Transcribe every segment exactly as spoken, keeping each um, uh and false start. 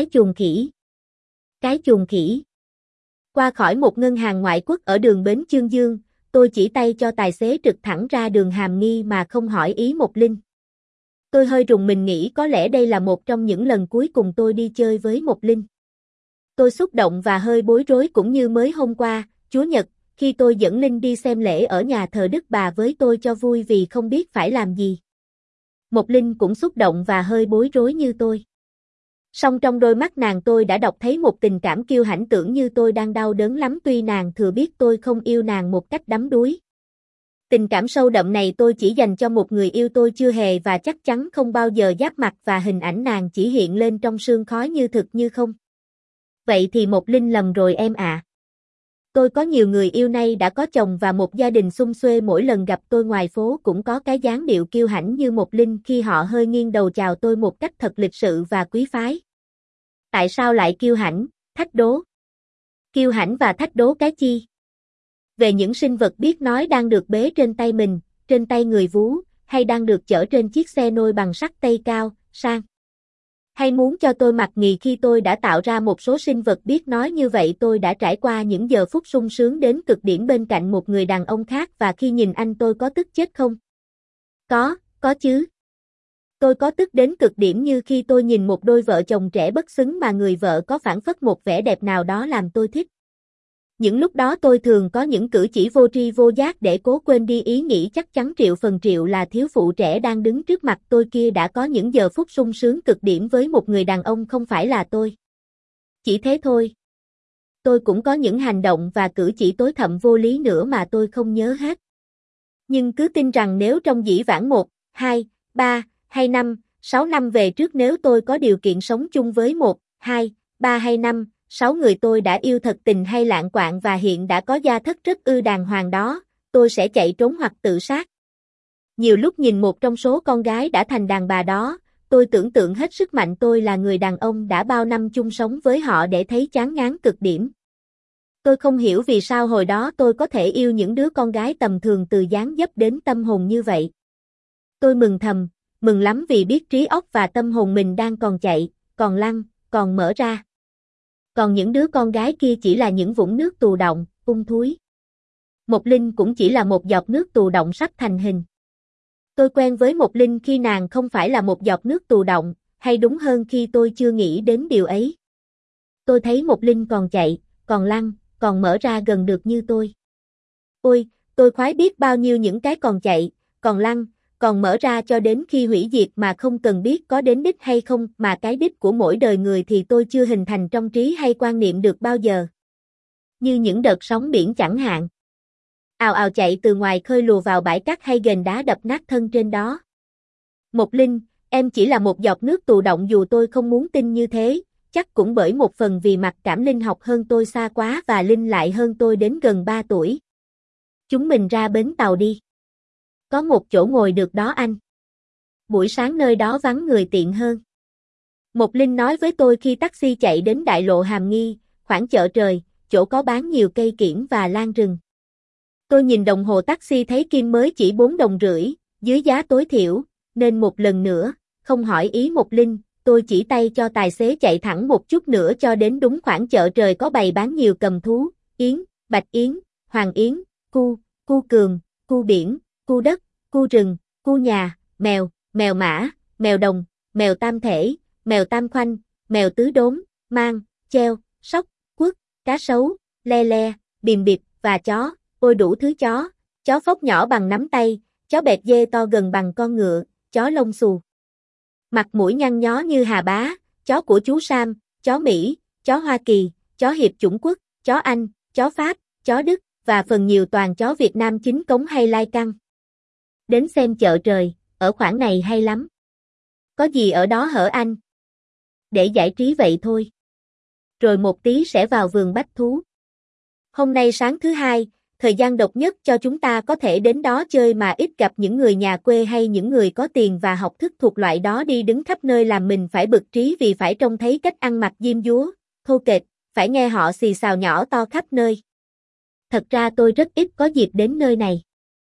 Cái chuồng khỉ. Cái chuồng khỉ. Qua khỏi một ngân hàng ngoại quốc ở đường Bến Chương Dương, tôi chỉ tay cho tài xế trực thẳng ra đường Hàm Nghi mà không hỏi ý Mộc Linh. Tôi hơi rùng mình nghĩ có lẽ đây là một trong những lần cuối cùng tôi đi chơi với Mộc Linh. Tôi xúc động và hơi bối rối cũng như mới hôm qua, Chúa Nhật, khi tôi dẫn Linh đi xem lễ ở nhà thờ Đức Bà với tôi cho vui vì không biết phải làm gì. Mộc Linh cũng xúc động và hơi bối rối như tôi. Song trong đôi mắt nàng tôi đã đọc thấy một tình cảm kiêu hãnh, tưởng như tôi đang đau đớn lắm tuy nàng thừa biết tôi không yêu nàng một cách đắm đuối. Tình cảm sâu đậm này tôi chỉ dành cho một người yêu tôi chưa hề và chắc chắn không bao giờ giáp mặt, và hình ảnh nàng chỉ hiện lên trong sương khói như thực như không. Vậy thì Mộc Linh lầm rồi em ạ. À. Tôi có nhiều người yêu nay đã có chồng và một gia đình sum suê, mỗi lần gặp tôi ngoài phố cũng có cái dáng điệu kiêu hãnh như Mộc Linh khi họ hơi nghiêng đầu chào tôi một cách thật lịch sự và quý phái. Tại sao lại kiêu hãnh, thách đố? Kiêu hãnh và thách đố cái chi? Về những sinh vật biết nói đang được bế trên tay mình, trên tay người vú, hay đang được chở trên chiếc xe nôi bằng sắt tây cao, sang? Hay muốn cho tôi mặc nghì khi tôi đã tạo ra một số sinh vật biết nói như vậy? Tôi đã trải qua những giờ phút sung sướng đến cực điểm bên cạnh một người đàn ông khác, và khi nhìn anh tôi có tức chết không? Có, có chứ. Tôi có tức đến cực điểm như khi tôi nhìn một đôi vợ chồng trẻ bất xứng mà người vợ có phảng phất một vẻ đẹp nào đó làm tôi thích. Những lúc đó tôi thường có những cử chỉ vô tri vô giác để cố quên đi ý nghĩ chắc chắn triệu phần triệu là thiếu phụ trẻ đang đứng trước mặt tôi kia đã có những giờ phút sung sướng cực điểm với một người đàn ông không phải là tôi. Chỉ thế thôi. Tôi cũng có những hành động và cử chỉ tối thậm vô lý nữa mà tôi không nhớ hết. Nhưng cứ tin rằng nếu trong dĩ vãng một, hai, ba, hay năm, sáu năm về trước, nếu tôi có điều kiện sống chung với một, hai, ba hay năm, sáu người tôi đã yêu thật tình hay lạng quạng và hiện đã có gia thất rất ư đàng hoàng đó, tôi sẽ chạy trốn hoặc tự sát. Nhiều lúc nhìn một trong số con gái đã thành đàn bà đó, tôi tưởng tượng hết sức mạnh tôi là người đàn ông đã bao năm chung sống với họ để thấy chán ngán cực điểm. Tôi không hiểu vì sao hồi đó tôi có thể yêu những đứa con gái tầm thường từ dáng dấp đến tâm hồn như vậy. Tôi mừng thầm, mừng lắm vì biết trí óc và tâm hồn mình đang còn chạy, còn lăn, còn mở ra. Còn những đứa con gái kia chỉ là những vũng nước tù động, ung thúi. Mộc Linh cũng chỉ là một giọt nước tù động sắp thành hình. Tôi quen với Mộc Linh khi nàng không phải là một giọt nước tù động, hay đúng hơn khi tôi chưa nghĩ đến điều ấy. Tôi thấy Mộc Linh còn chạy, còn lăn, còn mở ra gần được như tôi. Ôi, tôi khoái biết bao nhiêu những cái còn chạy, còn lăn, còn mở ra cho đến khi hủy diệt mà không cần biết có đến đích hay không, mà cái đích của mỗi đời người thì tôi chưa hình thành trong trí hay quan niệm được bao giờ. Như những đợt sóng biển chẳng hạn. Ào ào chạy từ ngoài khơi lùa vào bãi cát hay ghềnh đá đập nát thân trên đó. Mộc Linh, em chỉ là một giọt nước tù động, dù tôi không muốn tin như thế, chắc cũng bởi một phần vì mặc cảm Linh học hơn tôi xa quá và Linh lại hơn tôi đến gần ba tuổi. Chúng mình ra bến tàu đi. Có một chỗ ngồi được đó anh. Buổi sáng nơi đó vắng người tiện hơn. Mộc Linh nói với tôi khi taxi chạy đến đại lộ Hàm Nghi, khoảng chợ trời, chỗ có bán nhiều cây kiểng và lan rừng. Tôi nhìn đồng hồ taxi thấy kim mới chỉ bốn đồng rưỡi, dưới giá tối thiểu, nên một lần nữa, không hỏi ý Mộc Linh, tôi chỉ tay cho tài xế chạy thẳng một chút nữa cho đến đúng khoảng chợ trời có bày bán nhiều cầm thú, yến, bạch yến, hoàng yến, cu, cu cường, cu biển, cu đất, cu rừng, cu nhà, mèo, mèo mã, mèo đồng, mèo tam thể, mèo tam khoanh, mèo tứ đốm, mang, treo, sóc, quất, cá sấu, le le, bìm bịp và chó, ôi đủ thứ chó, chó phốc nhỏ bằng nắm tay, chó bẹt dê to gần bằng con ngựa, chó lông xù. Mặt mũi nhăn nhó như Hà Bá, chó của chú Sam, chó Mỹ, chó Hoa Kỳ, chó Hiệp Chủng Quốc, chó Anh, chó Pháp, chó Đức, và phần nhiều toàn chó Việt Nam chính cống hay lai căng. Đến xem chợ trời, ở khoảng này hay lắm. Có gì ở đó hở anh? Để giải trí vậy thôi. Rồi một tí sẽ vào vườn bách thú. Hôm nay sáng thứ hai, thời gian độc nhất cho chúng ta có thể đến đó chơi mà ít gặp những người nhà quê hay những người có tiền và học thức thuộc loại đó đi đứng khắp nơi làm mình phải bực trí vì phải trông thấy cách ăn mặc diêm dúa, thô kệch, phải nghe họ xì xào nhỏ to khắp nơi. Thật ra tôi rất ít có dịp đến nơi này.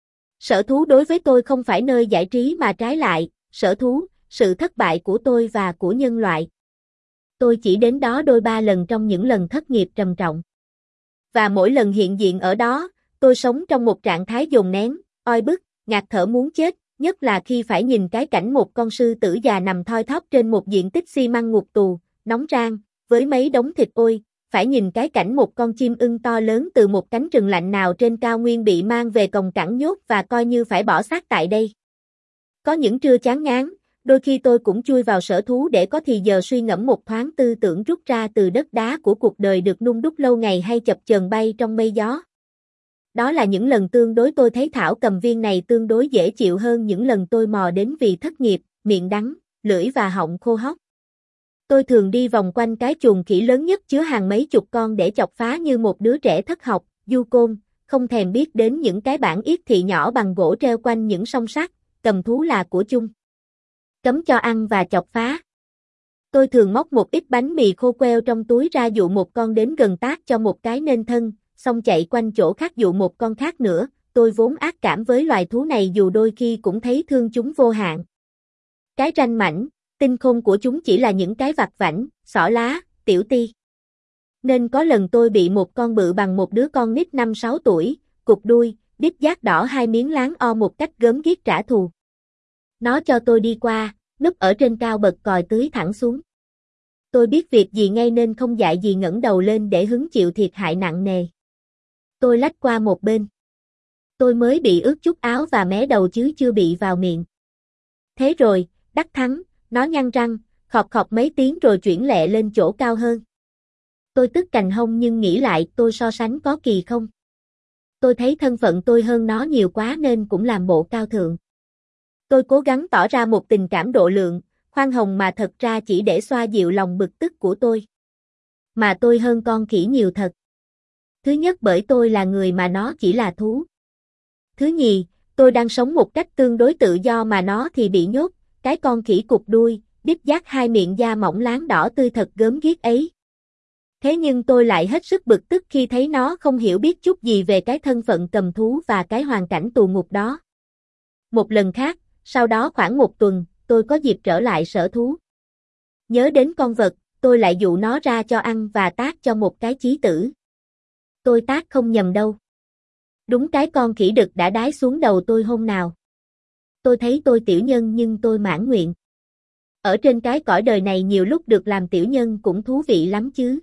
Sở thú đối với tôi không phải nơi giải trí mà trái lại, sở thú, sự thất bại của tôi và của nhân loại. Tôi chỉ đến đó đôi ba lần trong những lần thất nghiệp trầm trọng. Và mỗi lần hiện diện ở đó, tôi sống trong một trạng thái dồn nén, oi bức, ngạt thở muốn chết, nhất là khi phải nhìn cái cảnh một con sư tử già nằm thoi thóp trên một diện tích xi măng ngục tù, nóng rang, với mấy đống thịt ôi, phải nhìn cái cảnh một con chim ưng to lớn từ một cánh rừng lạnh nào trên cao nguyên bị mang về còng cảng nhốt và coi như phải bỏ xác tại đây. Có những trưa chán ngán, đôi khi tôi cũng chui vào sở thú để có thì giờ suy ngẫm một thoáng tư tưởng rút ra từ đất đá của cuộc đời được nung đúc lâu ngày hay chập chờn bay trong mây gió. Đó là những lần tương đối tôi thấy thảo cầm viên này tương đối dễ chịu hơn những lần tôi mò đến vì thất nghiệp, miệng đắng, lưỡi và họng khô hốc. Tôi thường đi vòng quanh cái chuồng khỉ lớn nhất chứa hàng mấy chục con để chọc phá như một đứa trẻ thất học, du côn, không thèm biết đến những cái bảng yết thị nhỏ bằng gỗ treo quanh những song sắt, cầm thú là của chung. Cấm cho ăn và chọc phá. Tôi thường móc một ít bánh mì khô queo trong túi ra dụ một con đến gần tác cho một cái nên thân, xong chạy quanh chỗ khác dụ một con khác nữa. Tôi vốn ác cảm với loài thú này dù đôi khi cũng thấy thương chúng vô hạn. Cái ranh mảnh, tinh khôn của chúng chỉ là những cái vặt vãnh, xỏ lá, tiểu ti. Nên có lần tôi bị một con bự bằng một đứa con nít năm sáu tuổi, cụp đuôi, đít giác đỏ hai miếng láng o một cách gớm ghiếc trả thù. Nó cho tôi đi qua, núp ở trên cao bật còi tưới thẳng xuống. Tôi biết việc gì ngay nên không dại gì ngẩng đầu lên để hứng chịu thiệt hại nặng nề. Tôi lách qua một bên. Tôi mới bị ướt chút áo và mé đầu chứ chưa bị vào miệng. Thế rồi, đắc thắng, nó nhăn răng, khọt khọt mấy tiếng rồi chuyển lẹ lên chỗ cao hơn. Tôi tức cành hông nhưng nghĩ lại tôi so sánh có kỳ không. Tôi thấy thân phận tôi hơn nó nhiều quá nên cũng làm bộ cao thượng. Tôi cố gắng tỏ ra một tình cảm độ lượng, khoan hồng mà thật ra chỉ để xoa dịu lòng bực tức của tôi. Mà tôi hơn con khỉ nhiều thật. Thứ nhất bởi tôi là người mà nó chỉ là thú. Thứ nhì, tôi đang sống một cách tương đối tự do mà nó thì bị nhốt, cái con khỉ cụp đuôi, đít giác hai miệng da mỏng láng đỏ tươi thật gớm ghiếc ấy. Thế nhưng tôi lại hết sức bực tức khi thấy nó không hiểu biết chút gì về cái thân phận cầm thú và cái hoàn cảnh tù ngục đó. Một lần khác, sau đó khoảng một tuần, tôi có dịp trở lại sở thú. Nhớ đến con vật, tôi lại dụ nó ra cho ăn và tát cho một cái chí tử. Tôi tát không nhầm đâu. Đúng cái con khỉ đực đã đái xuống đầu tôi hôm nào. Tôi thấy tôi tiểu nhân nhưng tôi mãn nguyện. Ở trên cái cõi đời này nhiều lúc được làm tiểu nhân cũng thú vị lắm chứ.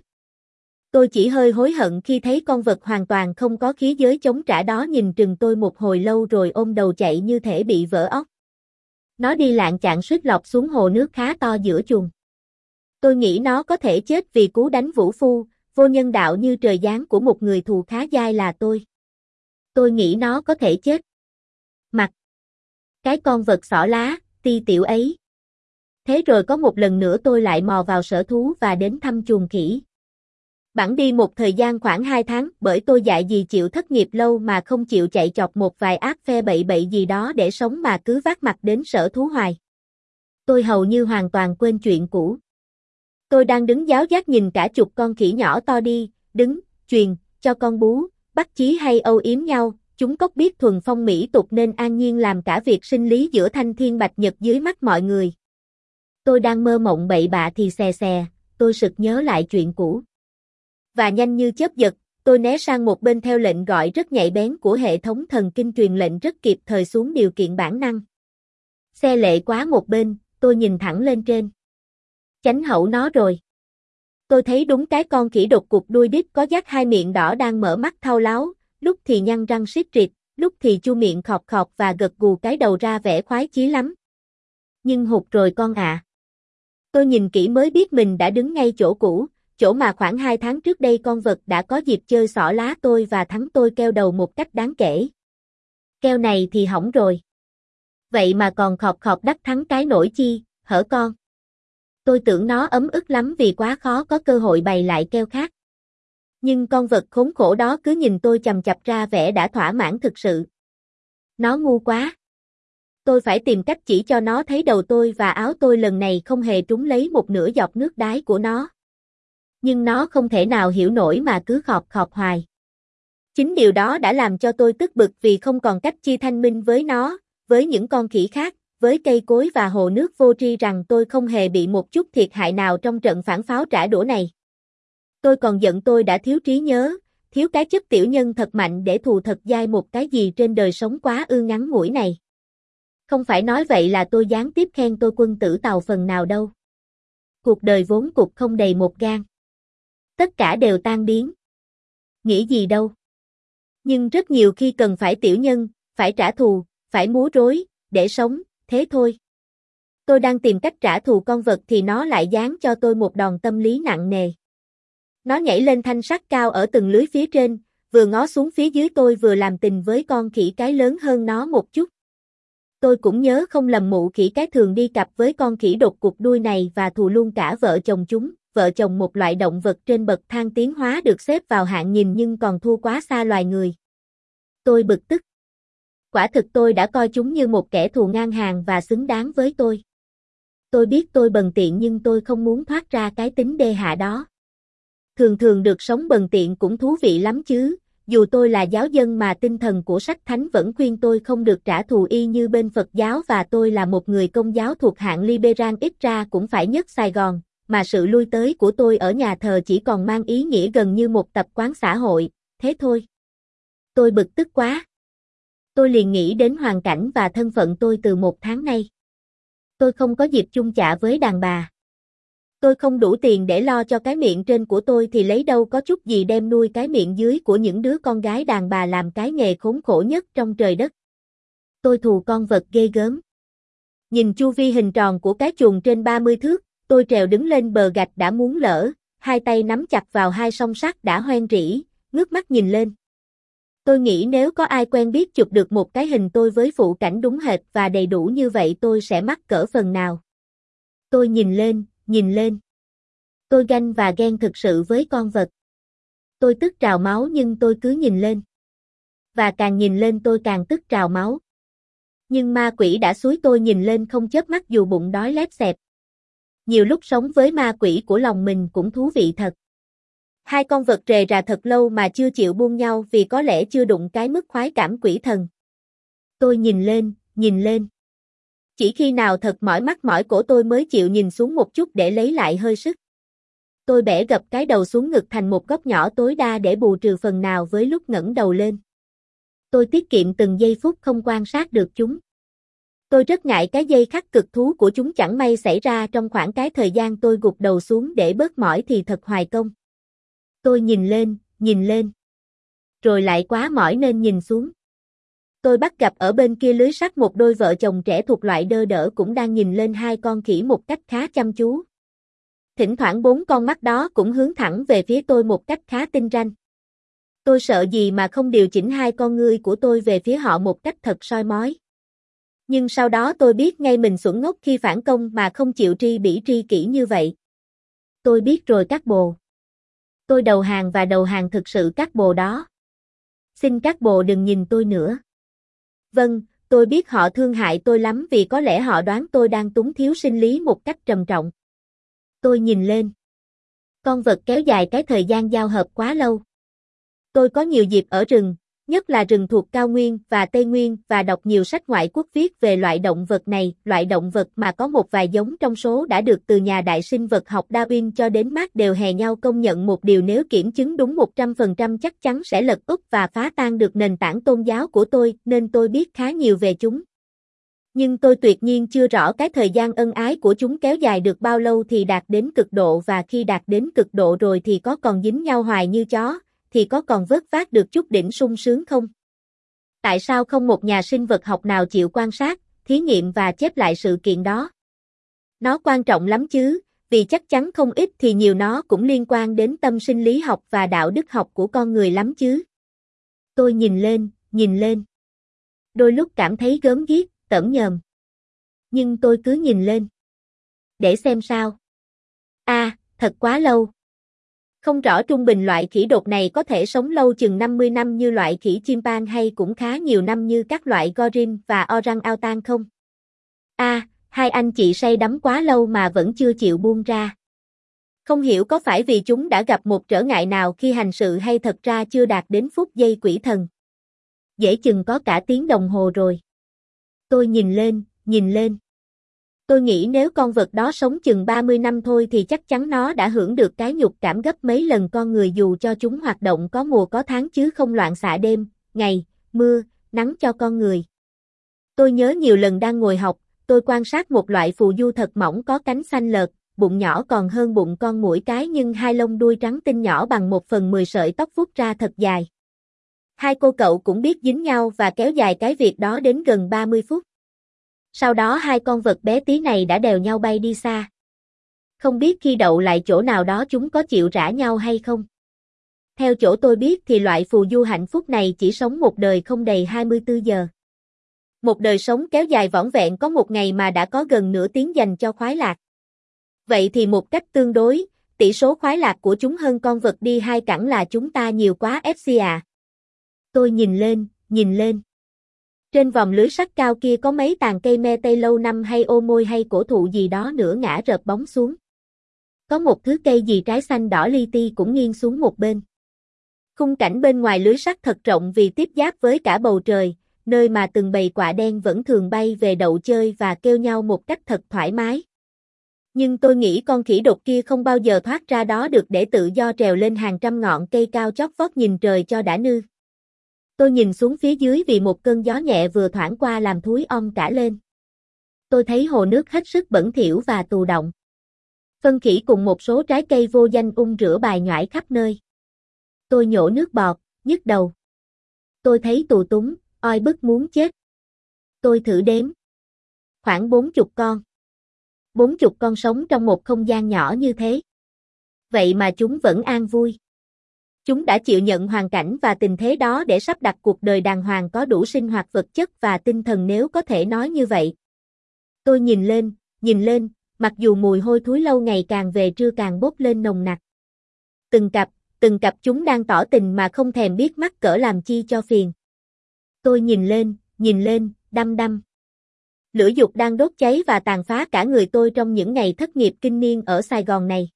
Tôi chỉ hơi hối hận khi thấy con vật hoàn toàn không có khí giới chống trả đó nhìn chừng tôi một hồi lâu rồi ôm đầu chạy như thể bị vỡ óc. Nó đi lạng chạng suýt lọt xuống hồ nước khá to giữa chuồng. Tôi nghĩ nó có thể chết vì cú đánh vũ phu, vô nhân đạo như trời giáng của một người thù khá dai là tôi. Tôi nghĩ nó có thể chết. Mặc. Cái con vật xỏ lá, ti tiểu ấy. Thế rồi có một lần nữa tôi lại mò vào sở thú và đến thăm chuồng khỉ. Bẵng đi một thời gian khoảng hai tháng bởi tôi dại gì chịu thất nghiệp lâu mà không chịu chạy chọc một vài áp phe bậy bậy gì đó để sống mà cứ vác mặt đến sở thú hoài. Tôi hầu như hoàn toàn quên chuyện cũ. Tôi đang đứng giáo giác nhìn cả chục con khỉ nhỏ to đi, đứng, truyền, cho con bú, bắt chí hay âu yếm nhau, chúng cốc biết thuần phong mỹ tục nên an nhiên làm cả việc sinh lý giữa thanh thiên bạch nhật dưới mắt mọi người. Tôi đang mơ mộng bậy bạ thì xè xè, tôi sực nhớ lại chuyện cũ. Và nhanh như chớp giật, tôi né sang một bên theo lệnh gọi rất nhạy bén của hệ thống thần kinh truyền lệnh rất kịp thời xuống điều kiện bản năng. Xe lệ quá một bên, tôi nhìn thẳng lên trên. Chánh hậu nó rồi. Tôi thấy đúng cái con khỉ đột cục đuôi đít có dắt hai miệng đỏ đang mở mắt thao láo, lúc thì nhăn răng siết rịt, lúc thì chu miệng khọt khọt và gật gù cái đầu ra vẻ khoái chí lắm. Nhưng hụt rồi con ạ. À. Tôi nhìn kỹ mới biết mình đã đứng ngay chỗ cũ, chỗ mà khoảng hai tháng trước đây con vật đã có dịp chơi xỏ lá tôi và thắng tôi keo đầu một cách đáng kể. Keo này thì hỏng rồi. Vậy mà còn khọt khọt đắc thắng cái nổi chi, hở con. Tôi tưởng nó ấm ức lắm vì quá khó có cơ hội bày lại keo khác. Nhưng con vật khốn khổ đó cứ nhìn tôi chằm chằm ra vẻ đã thỏa mãn thực sự. Nó ngu quá. Tôi phải tìm cách chỉ cho nó thấy đầu tôi và áo tôi lần này không hề trúng lấy một nửa giọt nước đái của nó. Nhưng nó không thể nào hiểu nổi mà cứ khọt khọt hoài. Chính điều đó đã làm cho tôi tức bực vì không còn cách chi thanh minh với nó, với những con khỉ khác, với cây cối và hồ nước vô tri rằng tôi không hề bị một chút thiệt hại nào trong trận phản pháo trả đũa này. Tôi còn giận tôi đã thiếu trí nhớ, thiếu cái chất tiểu nhân thật mạnh để thù thật dai một cái gì trên đời sống quá ư ngắn ngủi này. Không phải nói vậy là tôi gián tiếp khen tôi quân tử Tàu phần nào đâu. Cuộc đời vốn cục không đầy một gang. Tất cả đều tan biến. Nghĩ gì đâu. Nhưng rất nhiều khi cần phải tiểu nhân, phải trả thù, phải múa rối, để sống, thế thôi. Tôi đang tìm cách trả thù con vật thì nó lại giáng cho tôi một đòn tâm lý nặng nề. Nó nhảy lên thanh sắt cao ở từng lưới phía trên, vừa ngó xuống phía dưới tôi vừa làm tình với con khỉ cái lớn hơn nó một chút. Tôi cũng nhớ không lầm mụ khỉ cái thường đi cặp với con khỉ đột cục đuôi này và thù luôn cả vợ chồng chúng, vợ chồng một loại động vật trên bậc thang tiến hóa được xếp vào hạng nhìn nhưng còn thua quá xa loài người. Tôi bực tức. Quả thực tôi đã coi chúng như một kẻ thù ngang hàng và xứng đáng với tôi. Tôi biết tôi bần tiện nhưng tôi không muốn thoát ra cái tính đê hạ đó. Thường thường được sống bần tiện cũng thú vị lắm chứ, dù tôi là giáo dân mà tinh thần của sách thánh vẫn khuyên tôi không được trả thù y như bên Phật giáo và tôi là một người Công giáo thuộc hạng liberal ít ra cũng phải nhất Sài Gòn, mà sự lui tới của tôi ở nhà thờ chỉ còn mang ý nghĩa gần như một tập quán xã hội, thế thôi. Tôi bực tức quá. Tôi liền nghĩ đến hoàn cảnh và thân phận tôi từ một tháng nay. Tôi không có dịp chung chạ với đàn bà. Tôi không đủ tiền để lo cho cái miệng trên của tôi thì lấy đâu có chút gì đem nuôi cái miệng dưới của những đứa con gái đàn bà làm cái nghề khốn khổ nhất trong trời đất. Tôi thù con vật ghê gớm. Nhìn chu vi hình tròn của cái chuồng trên ba mươi thước, tôi trèo đứng lên bờ gạch đã muốn lỡ, hai tay nắm chặt vào hai song sắt đã hoen rỉ, ngước mắt nhìn lên. Tôi nghĩ nếu có ai quen biết chụp được một cái hình tôi với phụ cảnh đúng hệt và đầy đủ như vậy tôi sẽ mắc cỡ phần nào. Tôi nhìn lên, nhìn lên. Tôi ganh và ghen thực sự với con vật. Tôi tức trào máu nhưng tôi cứ nhìn lên. Và càng nhìn lên tôi càng tức trào máu. Nhưng ma quỷ đã xúi tôi nhìn lên không chớp mắt dù bụng đói lép xẹp. Nhiều lúc sống với ma quỷ của lòng mình cũng thú vị thật. Hai con vật rề rà thật lâu mà chưa chịu buông nhau vì có lẽ chưa đụng cái mức khoái cảm quỷ thần. Tôi nhìn lên, nhìn lên. Chỉ khi nào thật mỏi mắt mỏi cổ tôi mới chịu nhìn xuống một chút để lấy lại hơi sức. Tôi bẻ gập cái đầu xuống ngực thành một góc nhỏ tối đa để bù trừ phần nào với lúc ngẩng đầu lên. Tôi tiết kiệm từng giây phút không quan sát được chúng. Tôi rất ngại cái giây khắc cực thú của chúng chẳng may xảy ra trong khoảng cái thời gian tôi gục đầu xuống để bớt mỏi thì thật hoài công. Tôi nhìn lên, nhìn lên. Rồi lại quá mỏi nên nhìn xuống. Tôi bắt gặp ở bên kia lưới sắt một đôi vợ chồng trẻ thuộc loại đơ đỡ cũng đang nhìn lên hai con khỉ một cách khá chăm chú. Thỉnh thoảng bốn con mắt đó cũng hướng thẳng về phía tôi một cách khá tinh ranh. Tôi sợ gì mà không điều chỉnh hai con ngươi của tôi về phía họ một cách thật soi mói. Nhưng sau đó tôi biết ngay mình xuẩn ngốc khi phản công mà không chịu tri bỉ tri kỷ như vậy. Tôi biết rồi các bồ. Tôi đầu hàng và đầu hàng thực sự các bồ đó. Xin các bồ đừng nhìn tôi nữa. Vâng, tôi biết họ thương hại tôi lắm vì có lẽ họ đoán tôi đang túng thiếu sinh lý một cách trầm trọng. Tôi nhìn lên. Con vật kéo dài cái thời gian giao hợp quá lâu. Tôi có nhiều dịp ở rừng, nhất là rừng thuộc cao nguyên và Tây Nguyên và đọc nhiều sách ngoại quốc viết về loại động vật này, loại động vật mà có một vài giống trong số đã được từ nhà đại sinh vật học Darwin cho đến Marx đều hè nhau công nhận một điều nếu kiểm chứng đúng một trăm phần trăm chắc chắn sẽ lật úp và phá tan được nền tảng tôn giáo của tôi nên tôi biết khá nhiều về chúng. Nhưng tôi tuyệt nhiên chưa rõ cái thời gian ân ái của chúng kéo dài được bao lâu thì đạt đến cực độ và khi đạt đến cực độ rồi thì có còn dính nhau hoài như chó, thì có còn vớt vát được chút đỉnh sung sướng không? Tại sao không một nhà sinh vật học nào chịu quan sát, thí nghiệm và chép lại sự kiện đó? Nó quan trọng lắm chứ, vì chắc chắn không ít thì nhiều nó cũng liên quan đến tâm sinh lý học và đạo đức học của con người lắm chứ. Tôi nhìn lên, nhìn lên. Đôi lúc cảm thấy gớm ghiếc, tởm nhờm. Nhưng tôi cứ nhìn lên. Để xem sao. À, thật quá lâu. Không rõ trung bình loại khỉ đột này có thể sống lâu chừng năm mươi năm như loại khỉ chimpan hay cũng khá nhiều năm như các loại gorim và orang-outan không? À, hai anh chị say đắm quá lâu mà vẫn chưa chịu buông ra. Không hiểu có phải vì chúng đã gặp một trở ngại nào khi hành sự hay thật ra chưa đạt đến phút giây quỷ thần. Dễ chừng có cả tiếng đồng hồ rồi. Tôi nhìn lên, nhìn lên. Tôi nghĩ nếu con vật đó sống chừng ba mươi năm thôi thì chắc chắn nó đã hưởng được cái nhục cảm gấp mấy lần con người dù cho chúng hoạt động có mùa có tháng chứ không loạn xạ đêm, ngày, mưa, nắng cho con người. Tôi nhớ nhiều lần đang ngồi học, tôi quan sát một loại phù du thật mỏng có cánh xanh lợt, bụng nhỏ còn hơn bụng con muỗi cái nhưng hai lông đuôi trắng tinh nhỏ bằng một phần mười sợi tóc vuốt ra thật dài. Hai cô cậu cũng biết dính nhau và kéo dài cái việc đó đến gần ba mươi phút. Sau đó hai con vật bé tí này đã đèo nhau bay đi xa. Không biết khi đậu lại chỗ nào đó chúng có chịu rã nhau hay không. Theo chỗ tôi biết thì loại phù du hạnh phúc này chỉ sống một đời không đầy hai mươi tư giờ. Một đời sống kéo dài vỏn vẹn có một ngày mà đã có gần nửa tiếng dành cho khoái lạc. Vậy thì một cách tương đối, tỷ số khoái lạc của chúng hơn con vật đi hai cẳng là chúng ta nhiều quá ép xê à. Tôi nhìn lên, nhìn lên. Trên vòng lưới sắt cao kia có mấy tàn cây me tây lâu năm hay ô môi hay cổ thụ gì đó nữa ngã rợp bóng xuống. Có một thứ cây gì trái xanh đỏ li ti cũng nghiêng xuống một bên. Khung cảnh bên ngoài lưới sắt thật rộng vì tiếp giáp với cả bầu trời, nơi mà từng bầy quạ đen vẫn thường bay về đậu chơi và kêu nhau một cách thật thoải mái. Nhưng tôi nghĩ con khỉ đột kia không bao giờ thoát ra đó được để tự do trèo lên hàng trăm ngọn cây cao chót vót nhìn trời cho đã nư. Tôi nhìn xuống phía dưới vì một cơn gió nhẹ vừa thoảng qua làm thúi om cả lên. Tôi thấy hồ nước hết sức bẩn thỉu và tù động. Phân khỉ cùng một số trái cây vô danh ung rửa bài nhỏi khắp nơi. Tôi nhổ nước bọt, nhức đầu. Tôi thấy tù túng, oi bức muốn chết. Tôi thử đếm. Khoảng bốn chục con. Bốn chục con sống trong một không gian nhỏ như thế. Vậy mà chúng vẫn an vui. Chúng đã chịu nhận hoàn cảnh và tình thế đó để sắp đặt cuộc đời đàng hoàng có đủ sinh hoạt vật chất và tinh thần nếu có thể nói như vậy. Tôi nhìn lên, nhìn lên, mặc dù mùi hôi thối lâu ngày càng về trưa càng bốc lên nồng nặc. Từng cặp, từng cặp chúng đang tỏ tình mà không thèm biết mắc cỡ làm chi cho phiền. Tôi nhìn lên, nhìn lên, đăm đăm. Lửa dục đang đốt cháy và tàn phá cả người tôi trong những ngày thất nghiệp kinh niên ở Sài Gòn này.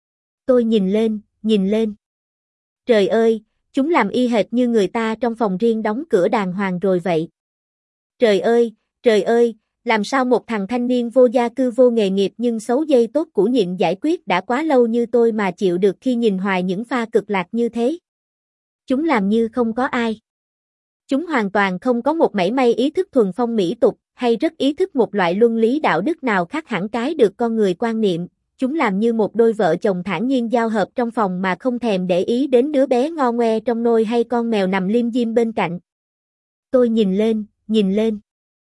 Tôi nhìn lên, nhìn lên. Trời ơi, chúng làm y hệt như người ta trong phòng riêng đóng cửa đàng hoàng rồi vậy. Trời ơi, trời ơi, làm sao một thằng thanh niên vô gia cư vô nghề nghiệp nhưng xấu dây tốt củ nhịn giải quyết đã quá lâu như tôi mà chịu được khi nhìn hoài những pha cực lạc như thế. Chúng làm như không có ai. Chúng hoàn toàn không có một mảy may ý thức thuần phong mỹ tục, hay rất ý thức một loại luân lý đạo đức nào khác hẳn cái được con người quan niệm. Chúng làm như một đôi vợ chồng thản nhiên giao hợp trong phòng mà không thèm để ý đến đứa bé ngo ngoe trong nôi hay con mèo nằm liêm diêm bên cạnh. Tôi nhìn lên, nhìn lên.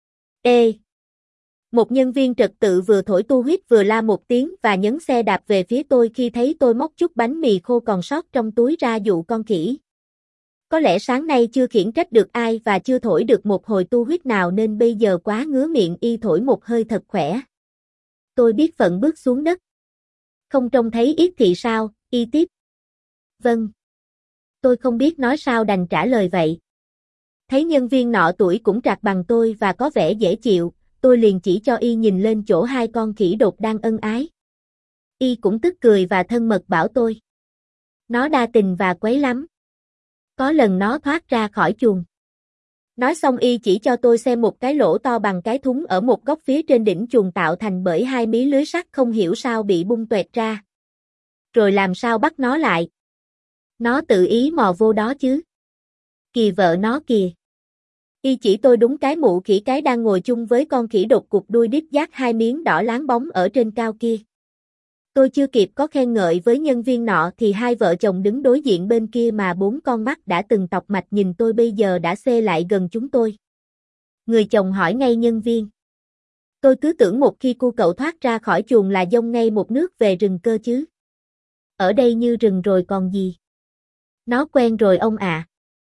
Ê! Một nhân viên trật tự vừa thổi tu huyết vừa la một tiếng và nhấn xe đạp về phía tôi khi thấy tôi móc chút bánh mì khô còn sót trong túi ra dụ con khỉ. Có lẽ sáng nay chưa khiển trách được ai và chưa thổi được một hồi tu huyết nào nên bây giờ quá ngứa miệng y thổi một hơi thật khỏe. Tôi biết phận bước xuống đất. Không trông thấy yết thị sao, y tiếp. Vâng. Tôi không biết nói sao đành trả lời vậy. Thấy nhân viên nọ tuổi cũng trạc bằng tôi và có vẻ dễ chịu, tôi liền chỉ cho y nhìn lên chỗ hai con khỉ đột đang ân ái. Y cũng tức cười và thân mật bảo tôi. Nó đa tình và quấy lắm. Có lần nó thoát ra khỏi chuồng. Nói xong y chỉ cho tôi xem một cái lỗ to bằng cái thúng ở một góc phía trên đỉnh chuồng tạo thành bởi hai mí lưới sắt không hiểu sao bị bung toẹt ra. Rồi làm sao bắt nó lại? Nó tự ý mò vô đó chứ. Kìa vợ nó kìa. Y chỉ tôi đúng cái mụ khỉ cái đang ngồi chung với con khỉ đột cục đuôi đít giác hai miếng đỏ láng bóng ở trên cao kia. Tôi chưa kịp có khen ngợi với nhân viên nọ thì hai vợ chồng đứng đối diện bên kia mà bốn con mắt đã từng tọc mạch nhìn tôi bây giờ đã xê lại gần chúng tôi. Người chồng hỏi ngay nhân viên. Tôi cứ tưởng một khi cu cậu thoát ra khỏi chuồng là dông ngay một nước về rừng cơ chứ. Ở đây như rừng rồi còn gì. Nó quen rồi ông ạ. À.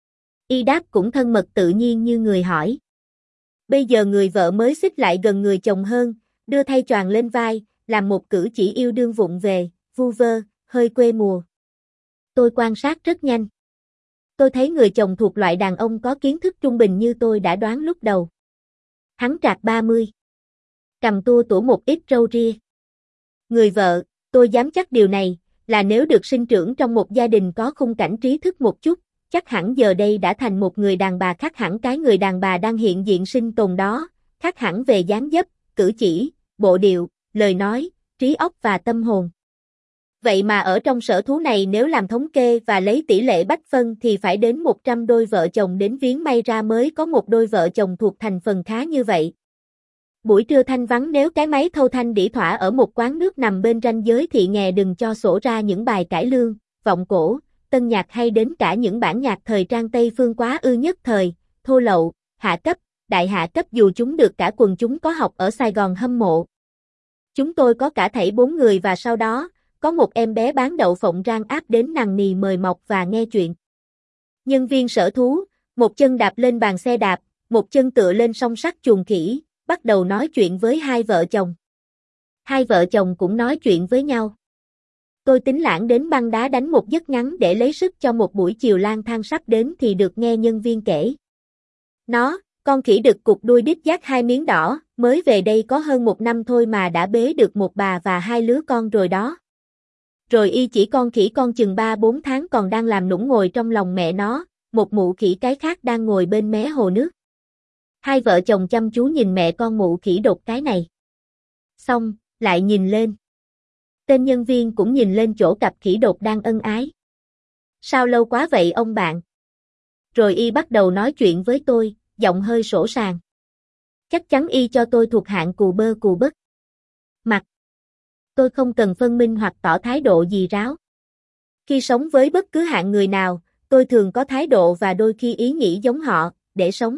Y đáp cũng thân mật tự nhiên như người hỏi. Bây giờ người vợ mới xích lại gần người chồng hơn, đưa thay choàng lên vai, làm một cử chỉ yêu đương vụng về, vu vơ, hơi quê mùa. Tôi quan sát rất nhanh. Tôi thấy người chồng thuộc loại đàn ông có kiến thức trung bình như tôi đã đoán lúc đầu. Hắn trạc ba mươi. Cầm tua tủa một ít râu ria. Người vợ, tôi dám chắc điều này, là nếu được sinh trưởng trong một gia đình có khung cảnh trí thức một chút, chắc hẳn giờ đây đã thành một người đàn bà khác hẳn cái người đàn bà đang hiện diện sinh tồn đó, khác hẳn về dáng dấp, cử chỉ, bộ điệu, lời nói, trí óc và tâm hồn. Vậy mà ở trong sở thú này nếu làm thống kê và lấy tỷ lệ bách phân thì phải đến một trăm đôi vợ chồng đến viếng may ra mới có một đôi vợ chồng thuộc thành phần khá như vậy. Buổi trưa thanh vắng nếu cái máy thâu thanh đĩ thỏa ở một quán nước nằm bên ranh giới thị nghè đừng cho sổ ra những bài cải lương, vọng cổ, tân nhạc hay đến cả những bản nhạc thời trang Tây phương quá ư nhất thời, thô lậu, hạ cấp, đại hạ cấp dù chúng được cả quần chúng có học ở Sài Gòn hâm mộ. Chúng tôi có cả thảy bốn người và sau đó, có một em bé bán đậu phộng rang áp đến nằng nì mời mọc và nghe chuyện. Nhân viên sở thú, một chân đạp lên bàn xe đạp, một chân tựa lên song sắt chuồng khỉ, bắt đầu nói chuyện với hai vợ chồng. Hai vợ chồng cũng nói chuyện với nhau. Tôi tính lãng đến băng đá đánh một giấc ngắn để lấy sức cho một buổi chiều lang thang sắp đến thì được nghe nhân viên kể. Nó, con khỉ đực cục đuôi đít dát hai miếng đỏ, mới về đây có hơn một năm thôi mà đã bế được một bà và hai lứa con rồi đó. Rồi y chỉ con khỉ con chừng ba bốn tháng còn đang làm nũng ngồi trong lòng mẹ nó, một mụ khỉ cái khác đang ngồi bên mé hồ nước. Hai vợ chồng chăm chú nhìn mẹ con mụ khỉ đột cái này. Xong, lại nhìn lên. Tên nhân viên cũng nhìn lên chỗ cặp khỉ đột đang ân ái. Sao lâu quá vậy ông bạn? Rồi y bắt đầu nói chuyện với tôi, giọng hơi sỗ sàng. Chắc chắn y cho tôi thuộc hạng cù bơ cù bất. Mặt. Tôi không cần phân minh hoặc tỏ thái độ gì ráo. Khi sống với bất cứ hạng người nào, tôi thường có thái độ và đôi khi ý nghĩ giống họ, để sống.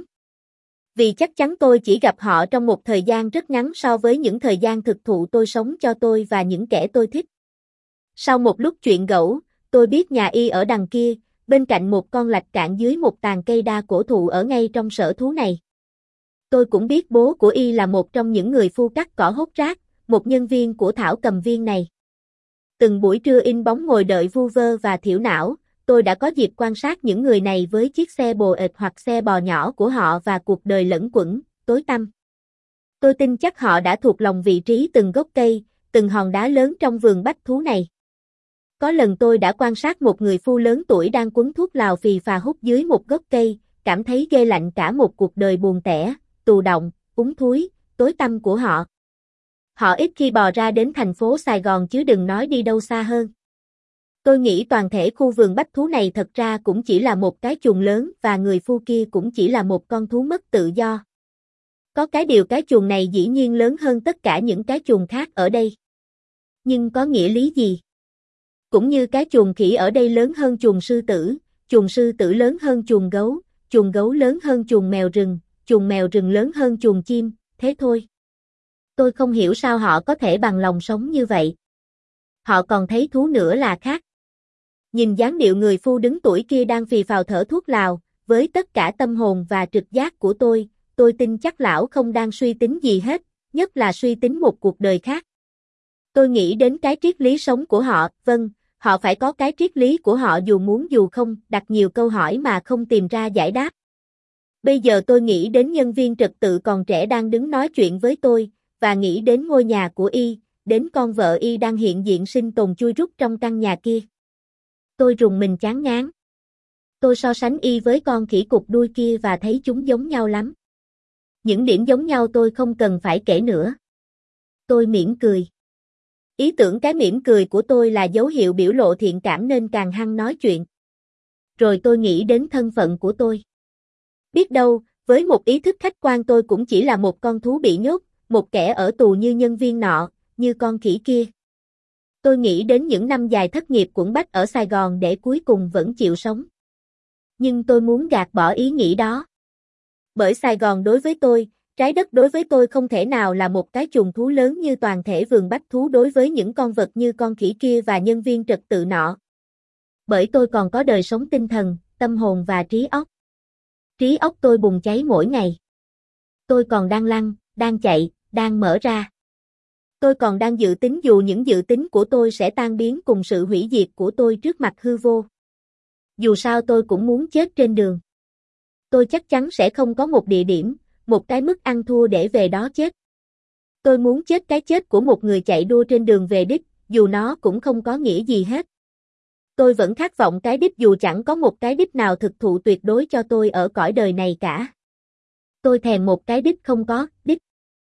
Vì chắc chắn tôi chỉ gặp họ trong một thời gian rất ngắn so với những thời gian thực thụ tôi sống cho tôi và những kẻ tôi thích. Sau một lúc chuyện gẫu, tôi biết nhà y ở đằng kia, bên cạnh một con lạch cạn dưới một tàn cây đa cổ thụ ở ngay trong sở thú này. Tôi cũng biết bố của y là một trong những người phu cắt cỏ hốt rác, một nhân viên của thảo cầm viên này. Từng buổi trưa in bóng ngồi đợi vu vơ và thiểu não, tôi đã có dịp quan sát những người này với chiếc xe bồ ệt hoặc xe bò nhỏ của họ và cuộc đời lẫn quẩn, tối tăm. Tôi tin chắc họ đã thuộc lòng vị trí từng gốc cây, từng hòn đá lớn trong vườn bách thú này. Có lần tôi đã quan sát một người phu lớn tuổi đang quấn thuốc lào phì phà hút dưới một gốc cây, cảm thấy ghê lạnh cả một cuộc đời buồn tẻ, tù động, úng thúi, tối tăm của họ. Họ ít khi bò ra đến thành phố Sài Gòn chứ đừng nói đi đâu xa hơn. Tôi nghĩ toàn thể khu vườn bách thú này thật ra cũng chỉ là một cái chuồng lớn và người phu kia cũng chỉ là một con thú mất tự do. Có cái điều cái chuồng này dĩ nhiên lớn hơn tất cả những cái chuồng khác ở đây. Nhưng có nghĩa lý gì? Cũng như cái chuồng khỉ ở đây lớn hơn chuồng sư tử, chuồng sư tử lớn hơn chuồng gấu, chuồng gấu lớn hơn chuồng mèo rừng, chuồng mèo rừng lớn hơn chuồng chim, thế thôi. Tôi không hiểu sao họ có thể bằng lòng sống như vậy. Họ còn thấy thú nữa là khác. Nhìn dáng điệu người phu đứng tuổi kia đang phì phào thở thuốc lào, với tất cả tâm hồn và trực giác của tôi, tôi tin chắc lão không đang suy tính gì hết, nhất là suy tính một cuộc đời khác. Tôi nghĩ đến cái triết lý sống của họ, vâng, họ phải có cái triết lý của họ dù muốn dù không, đặt nhiều câu hỏi mà không tìm ra giải đáp. Bây giờ tôi nghĩ đến nhân viên trật tự còn trẻ đang đứng nói chuyện với tôi, và nghĩ đến ngôi nhà của y, đến con vợ y đang hiện diện sinh tồn chui rút trong căn nhà kia. Tôi rùng mình chán ngán. Tôi so sánh y với con khỉ cục đuôi kia và thấy chúng giống nhau lắm. Những điểm giống nhau tôi không cần phải kể nữa. Tôi mỉm cười. Ý tưởng cái mỉm cười của tôi là dấu hiệu biểu lộ thiện cảm nên càng hăng nói chuyện. Rồi tôi nghĩ đến thân phận của tôi. Biết đâu, với một ý thức khách quan tôi cũng chỉ là một con thú bị nhốt, một kẻ ở tù như nhân viên nọ, như con khỉ kia. Tôi nghĩ đến những năm dài thất nghiệp quẫn bách ở Sài Gòn để cuối cùng vẫn chịu sống. Nhưng tôi muốn gạt bỏ ý nghĩ đó. Bởi Sài Gòn đối với tôi, trái đất đối với tôi không thể nào là một cái chuồng thú lớn như toàn thể vườn bách thú đối với những con vật như con khỉ kia và nhân viên trật tự nọ. Bởi tôi còn có đời sống tinh thần, tâm hồn và trí óc. Trí óc tôi bùng cháy mỗi ngày. Tôi còn đang lăn, đang chạy, đang mở ra. Tôi còn đang dự tính dù những dự tính của tôi sẽ tan biến cùng sự hủy diệt của tôi trước mặt hư vô. Dù sao tôi cũng muốn chết trên đường. Tôi chắc chắn sẽ không có một địa điểm, một cái mức ăn thua để về đó chết. Tôi muốn chết cái chết của một người chạy đua trên đường về đích, dù nó cũng không có nghĩa gì hết. Tôi vẫn khát vọng cái đích dù chẳng có một cái đích nào thực thụ tuyệt đối cho tôi ở cõi đời này cả. Tôi thèm một cái đích không có, đích.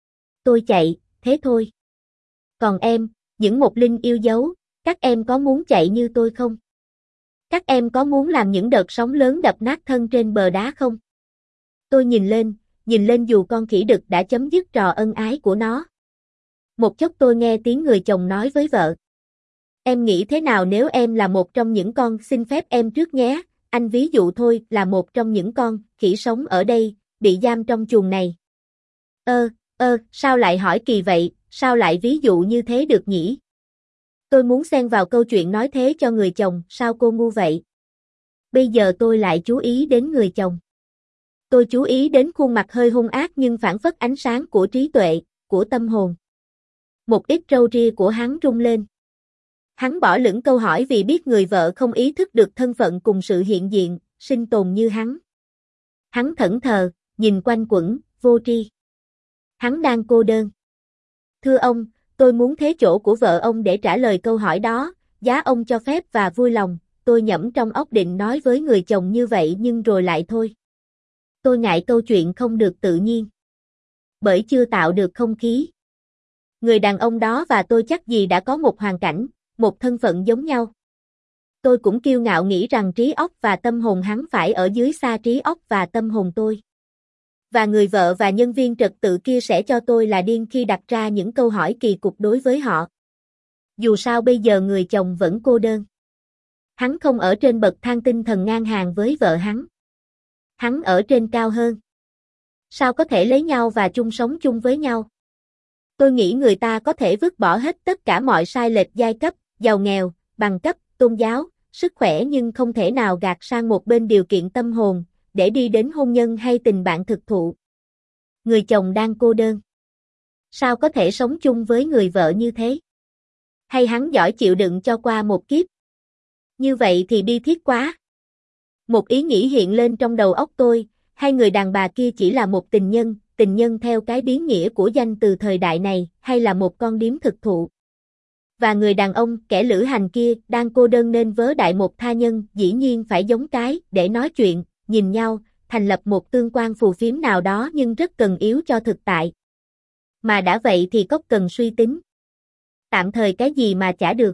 Tôi chạy, thế thôi. Còn em, những một linh yêu dấu, các em có muốn chạy như tôi không? Các em có muốn làm những đợt sóng lớn đập nát thân trên bờ đá không? Tôi nhìn lên, nhìn lên dù con khỉ đực đã chấm dứt trò ân ái của nó. Một chốc tôi nghe tiếng người chồng nói với vợ. Em nghĩ thế nào nếu em là một trong những con, xin phép em trước nhé, anh ví dụ thôi, là một trong những con khỉ sống ở đây, bị giam trong chuồng này. Ơ, ơ, sao lại hỏi kỳ vậy, sao lại ví dụ như thế được nhỉ? Tôi muốn xen vào câu chuyện nói thế cho người chồng, sao cô ngu vậy? Bây giờ tôi lại chú ý đến người chồng. Tôi chú ý đến khuôn mặt hơi hung ác nhưng phản phất ánh sáng của trí tuệ, của tâm hồn. Một ít râu ria của hắn rung lên. Hắn bỏ lửng câu hỏi vì biết người vợ không ý thức được thân phận cùng sự hiện diện, sinh tồn như hắn. Hắn thẫn thờ, nhìn quanh quẩn, vô tri. Hắn đang cô đơn. Thưa ông, tôi muốn thế chỗ của vợ ông để trả lời câu hỏi đó, giá ông cho phép và vui lòng, tôi nhẩm trong óc định nói với người chồng như vậy nhưng rồi lại thôi. Tôi ngại câu chuyện không được tự nhiên. Bởi chưa tạo được không khí. Người đàn ông đó và tôi chắc gì đã có một hoàn cảnh, một thân phận giống nhau. Tôi cũng kiêu ngạo nghĩ rằng trí óc và tâm hồn hắn phải ở dưới xa trí óc và tâm hồn tôi. Và người vợ và nhân viên trật tự kia sẽ cho tôi là điên khi đặt ra những câu hỏi kỳ cục đối với họ. Dù sao bây giờ người chồng vẫn cô đơn. Hắn không ở trên bậc thang tinh thần ngang hàng với vợ hắn. Hắn ở trên cao hơn. Sao có thể lấy nhau và chung sống chung với nhau? Tôi nghĩ người ta có thể vứt bỏ hết tất cả mọi sai lệch giai cấp, giàu nghèo, bằng cấp, tôn giáo, sức khỏe nhưng không thể nào gạt sang một bên điều kiện tâm hồn, để đi đến hôn nhân hay tình bạn thực thụ. Người chồng đang cô đơn. Sao có thể sống chung với người vợ như thế? Hay hắn giỏi chịu đựng cho qua một kiếp? Như vậy thì bi thiết quá. Một ý nghĩ hiện lên trong đầu óc tôi, hay người đàn bà kia chỉ là một tình nhân, tình nhân theo cái biến nghĩa của danh từ thời đại này, hay là một con điếm thực thụ. Và người đàn ông, kẻ lữ hành kia, đang cô đơn nên vớ đại một tha nhân, dĩ nhiên phải giống cái, để nói chuyện, nhìn nhau, thành lập một tương quan phù phiếm nào đó nhưng rất cần yếu cho thực tại. Mà đã vậy thì có cần suy tính. Tạm thời cái gì mà chả được.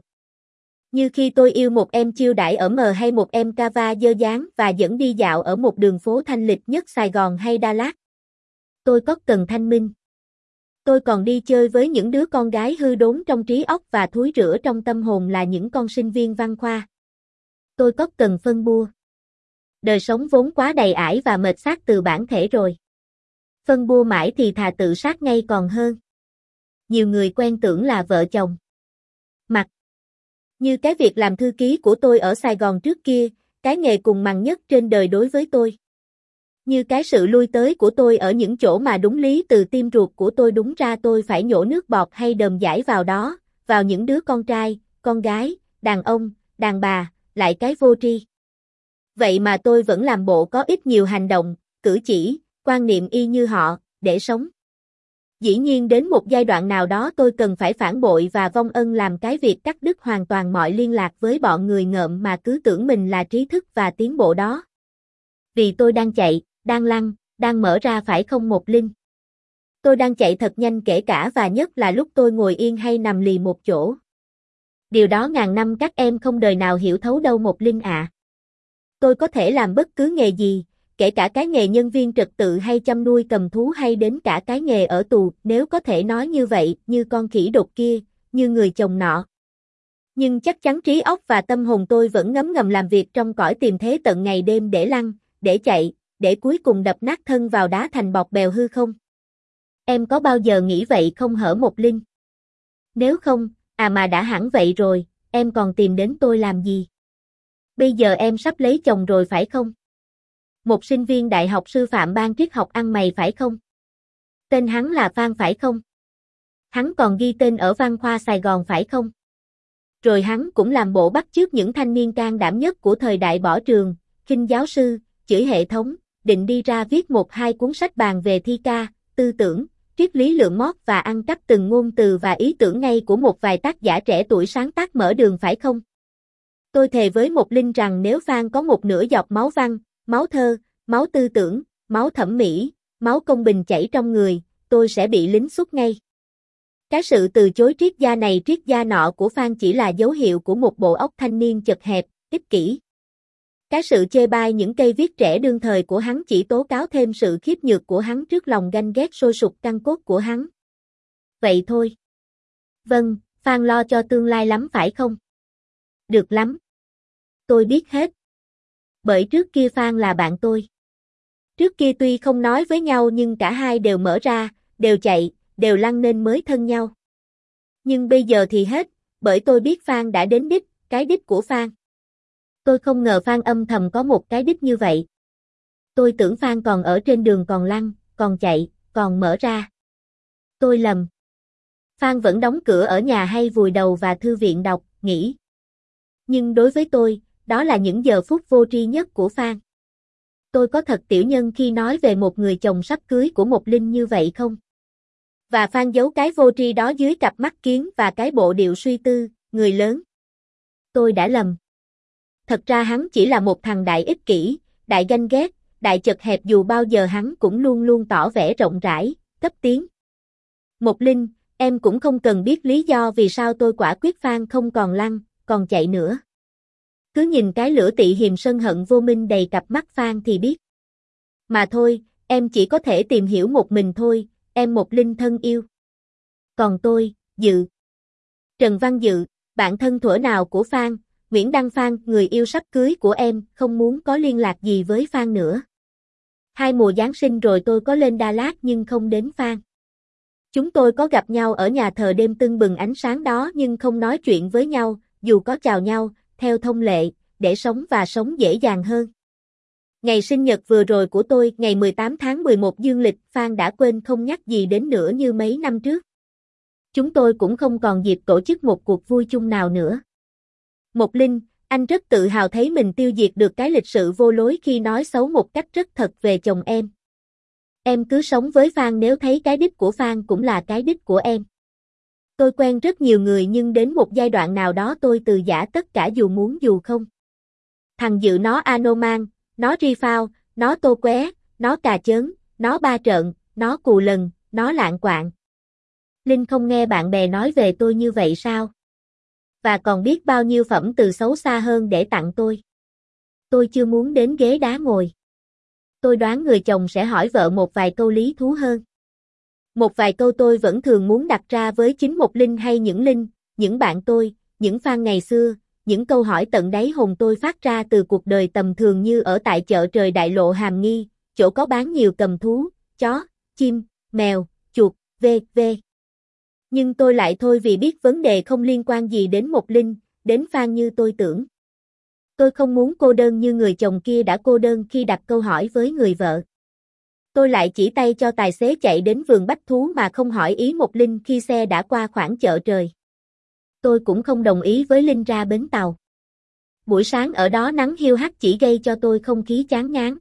Như khi tôi yêu một em chiêu đãi ở M hay một em cava dơ dáng và dẫn đi dạo ở một đường phố thanh lịch nhất Sài Gòn hay Đà Lạt. Tôi có cần thanh minh. Tôi còn đi chơi với những đứa con gái hư đốn trong trí óc và thúi rữa trong tâm hồn là những con sinh viên văn khoa. Tôi có cần phân bua. Đời sống vốn quá đầy ải và mệt xác từ bản thể rồi. Phân bua mãi thì thà tự sát ngay còn hơn. Nhiều người quen tưởng là vợ chồng. Mặc. Như cái việc làm thư ký của tôi ở Sài Gòn trước kia, cái nghề cùng mằng nhất trên đời đối với tôi. Như cái sự lui tới của tôi ở những chỗ mà đúng lý từ tim ruột của tôi đúng ra tôi phải nhổ nước bọt hay đờm dãi vào đó, vào những đứa con trai, con gái, đàn ông, đàn bà, lại cái vô tri. Vậy mà tôi vẫn làm bộ có ít nhiều hành động, cử chỉ, quan niệm y như họ, để sống. Dĩ nhiên đến một giai đoạn nào đó tôi cần phải phản bội và vong ân làm cái việc cắt đứt hoàn toàn mọi liên lạc với bọn người ngợm mà cứ tưởng mình là trí thức và tiến bộ đó. Vì tôi đang chạy, đang lăn, đang mở ra phải không một linh. Tôi đang chạy thật nhanh kể cả và nhất là lúc tôi ngồi yên hay nằm lì một chỗ. Điều đó ngàn năm các em không đời nào hiểu thấu đâu một linh ạ. À. Tôi có thể làm bất cứ nghề gì, kể cả cái nghề nhân viên trật tự hay chăm nuôi cầm thú hay đến cả cái nghề ở tù, nếu có thể nói như vậy, như con khỉ đột kia, như người chồng nọ. Nhưng chắc chắn trí óc và tâm hồn tôi vẫn ngấm ngầm làm việc trong cõi tìm thế tận ngày đêm để lăn, để chạy, để cuối cùng đập nát thân vào đá thành bọt bèo hư không? Em có bao giờ nghĩ vậy không hở một linh? Nếu không, à mà đã hẳn vậy rồi, em còn tìm đến tôi làm gì? Bây giờ em sắp lấy chồng rồi phải không? Một sinh viên đại học sư phạm ban triết học ăn mày phải không? Tên hắn là Phan phải không? Hắn còn ghi tên ở văn khoa Sài Gòn phải không? Rồi hắn cũng làm bộ bắt chước những thanh niên can đảm nhất của thời đại bỏ trường, khinh giáo sư, chửi hệ thống, định đi ra viết một hai cuốn sách bàn về thi ca, tư tưởng, triết lý lượng mót và ăn cắp từng ngôn từ và ý tưởng ngay của một vài tác giả trẻ tuổi sáng tác mở đường phải không? Tôi thề với một linh rằng nếu Phan có một nửa giọt máu văn, máu thơ, máu tư tưởng, máu thẩm mỹ, máu công bình chảy trong người, tôi sẽ bị lính xuất ngay. Cái sự từ chối triết gia này triết gia nọ của Phan chỉ là dấu hiệu của một bộ óc thanh niên chật hẹp, ích kỷ. Cái sự chê bai những cây viết trẻ đương thời của hắn chỉ tố cáo thêm sự khiếp nhược của hắn trước lòng ganh ghét sôi sục căn cốt của hắn. Vậy thôi. Vâng, Phan lo cho tương lai lắm phải không? Được lắm. Tôi biết hết. Bởi trước kia Phan là bạn tôi. Trước kia tuy không nói với nhau nhưng cả hai đều mở ra, đều chạy, đều lăn nên mới thân nhau. Nhưng bây giờ thì hết, bởi tôi biết Phan đã đến đích, cái đích của Phan. Tôi không ngờ Phan âm thầm có một cái đích như vậy. Tôi tưởng Phan còn ở trên đường còn lăn, còn chạy, còn mở ra. Tôi lầm. Phan vẫn đóng cửa ở nhà hay vùi đầu và thư viện đọc, nghỉ. Nhưng đối với tôi, đó là những giờ phút vô tri nhất của Phan. Tôi có thật tiểu nhân khi nói về một người chồng sắp cưới của một Linh như vậy không? Và Phan giấu cái vô tri đó dưới cặp mắt kiến và cái bộ điệu suy tư, người lớn. Tôi đã lầm. Thật ra hắn chỉ là một thằng đại ích kỷ, đại ganh ghét, đại chật hẹp dù bao giờ hắn cũng luôn luôn tỏ vẻ rộng rãi, cấp tiến. Một Linh, em cũng không cần biết lý do vì sao tôi quả quyết Phan không còn lăn, còn chạy nữa. Cứ nhìn cái lửa tị hiềm sân hận vô minh đầy cặp mắt Phan thì biết. Mà thôi, em chỉ có thể tìm hiểu một mình thôi, em Một Linh thân yêu. Còn tôi, Dự. Trần Văn Dự, bạn thân thuở nào của Phan, Nguyễn Đăng Phan, người yêu sắp cưới của em, không muốn có liên lạc gì với Phan nữa. Hai mùa Giáng sinh rồi tôi có lên Đà Lạt nhưng không đến Phan. Chúng tôi có gặp nhau ở nhà thờ đêm tưng bừng ánh sáng đó nhưng không nói chuyện với nhau, dù có chào nhau, theo thông lệ, để sống và sống dễ dàng hơn. Ngày sinh nhật vừa rồi của tôi, ngày mười tám tháng mười một dương lịch, Phan đã quên không nhắc gì đến nữa như mấy năm trước. Chúng tôi cũng không còn dịp tổ chức một cuộc vui chung nào nữa. Một Linh, anh rất tự hào thấy mình tiêu diệt được cái lịch sự vô lối khi nói xấu một cách rất thật về chồng em. Em cứ sống với Phan nếu thấy cái đích của Phan cũng là cái đích của em. Tôi quen rất nhiều người nhưng đến một giai đoạn nào đó tôi từ giã tất cả dù muốn dù không. Thằng Dự nó Anoman, nó Ri Phao, nó Tô Qué, nó Cà Chớn, nó Ba Trợn, nó Cù Lần, nó Lạng Quạng. Linh không nghe bạn bè nói về tôi như vậy sao? Và còn biết bao nhiêu phẩm từ xấu xa hơn để tặng tôi. Tôi chưa muốn đến ghế đá ngồi. Tôi đoán người chồng sẽ hỏi vợ một vài câu lý thú hơn. Một vài câu tôi vẫn thường muốn đặt ra với chính một Linh hay những Linh, những bạn tôi, những fan ngày xưa, những câu hỏi tận đáy hồn tôi phát ra từ cuộc đời tầm thường như ở tại chợ trời đại lộ Hàm Nghi, chỗ có bán nhiều cầm thú, chó, chim, mèo, chuột, vân vân. Nhưng tôi lại thôi vì biết vấn đề không liên quan gì đến một Linh, đến Phan như tôi tưởng. Tôi không muốn cô đơn như người chồng kia đã cô đơn khi đặt câu hỏi với người vợ. Tôi lại chỉ tay cho tài xế chạy đến vườn bách thú mà không hỏi ý một Linh khi xe đã qua khoảng chợ trời. Tôi cũng không đồng ý với Linh ra bến tàu. Buổi sáng ở đó nắng hiu hắt chỉ gây cho tôi không khí chán ngán.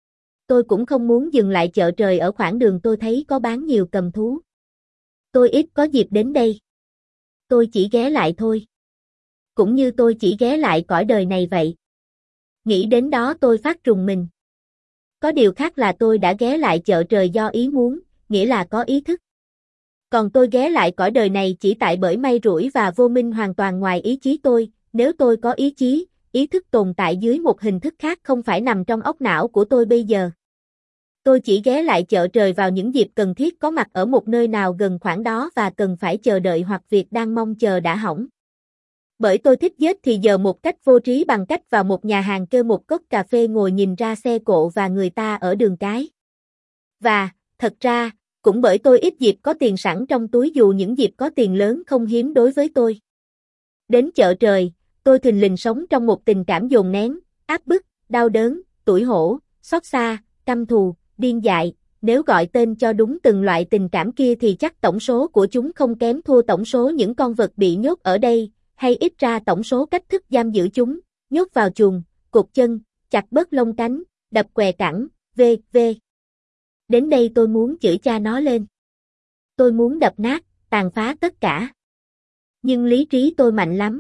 Tôi cũng không muốn dừng lại chợ trời ở khoảng đường tôi thấy có bán nhiều cầm thú. Tôi ít có dịp đến đây. Tôi chỉ ghé lại thôi. Cũng như tôi chỉ ghé lại cõi đời này vậy. Nghĩ đến đó tôi phát rùng mình. Có điều khác là tôi đã ghé lại chợ trời do ý muốn, nghĩa là có ý thức. Còn tôi ghé lại cõi đời này chỉ tại bởi may rủi và vô minh hoàn toàn ngoài ý chí tôi, nếu tôi có ý chí, ý thức tồn tại dưới một hình thức khác không phải nằm trong óc não của tôi bây giờ. Tôi chỉ ghé lại chợ trời vào những dịp cần thiết có mặt ở một nơi nào gần khoảng đó và cần phải chờ đợi hoặc việc đang mong chờ đã hỏng. Bởi tôi thích giết thì giờ một cách vô trí bằng cách vào một nhà hàng kêu một cốc cà phê ngồi nhìn ra xe cộ và người ta ở đường cái. Và, thật ra, cũng bởi tôi ít dịp có tiền sẵn trong túi dù những dịp có tiền lớn không hiếm đối với tôi. Đến chợ trời, tôi thình lình sống trong một tình cảm dồn nén, áp bức, đau đớn, tủi hổ, xót xa, căm thù, điên dại. Nếu gọi tên cho đúng từng loại tình cảm kia thì chắc tổng số của chúng không kém thua tổng số những con vật bị nhốt ở đây, hay ít ra tổng số cách thức giam giữ chúng, nhốt vào chuồng, cột chân, chặt bớt lông cánh, đập què cẳng, vân vân. Đến đây tôi muốn chửi cha nó lên. Tôi muốn đập nát, tàn phá tất cả. Nhưng lý trí tôi mạnh lắm.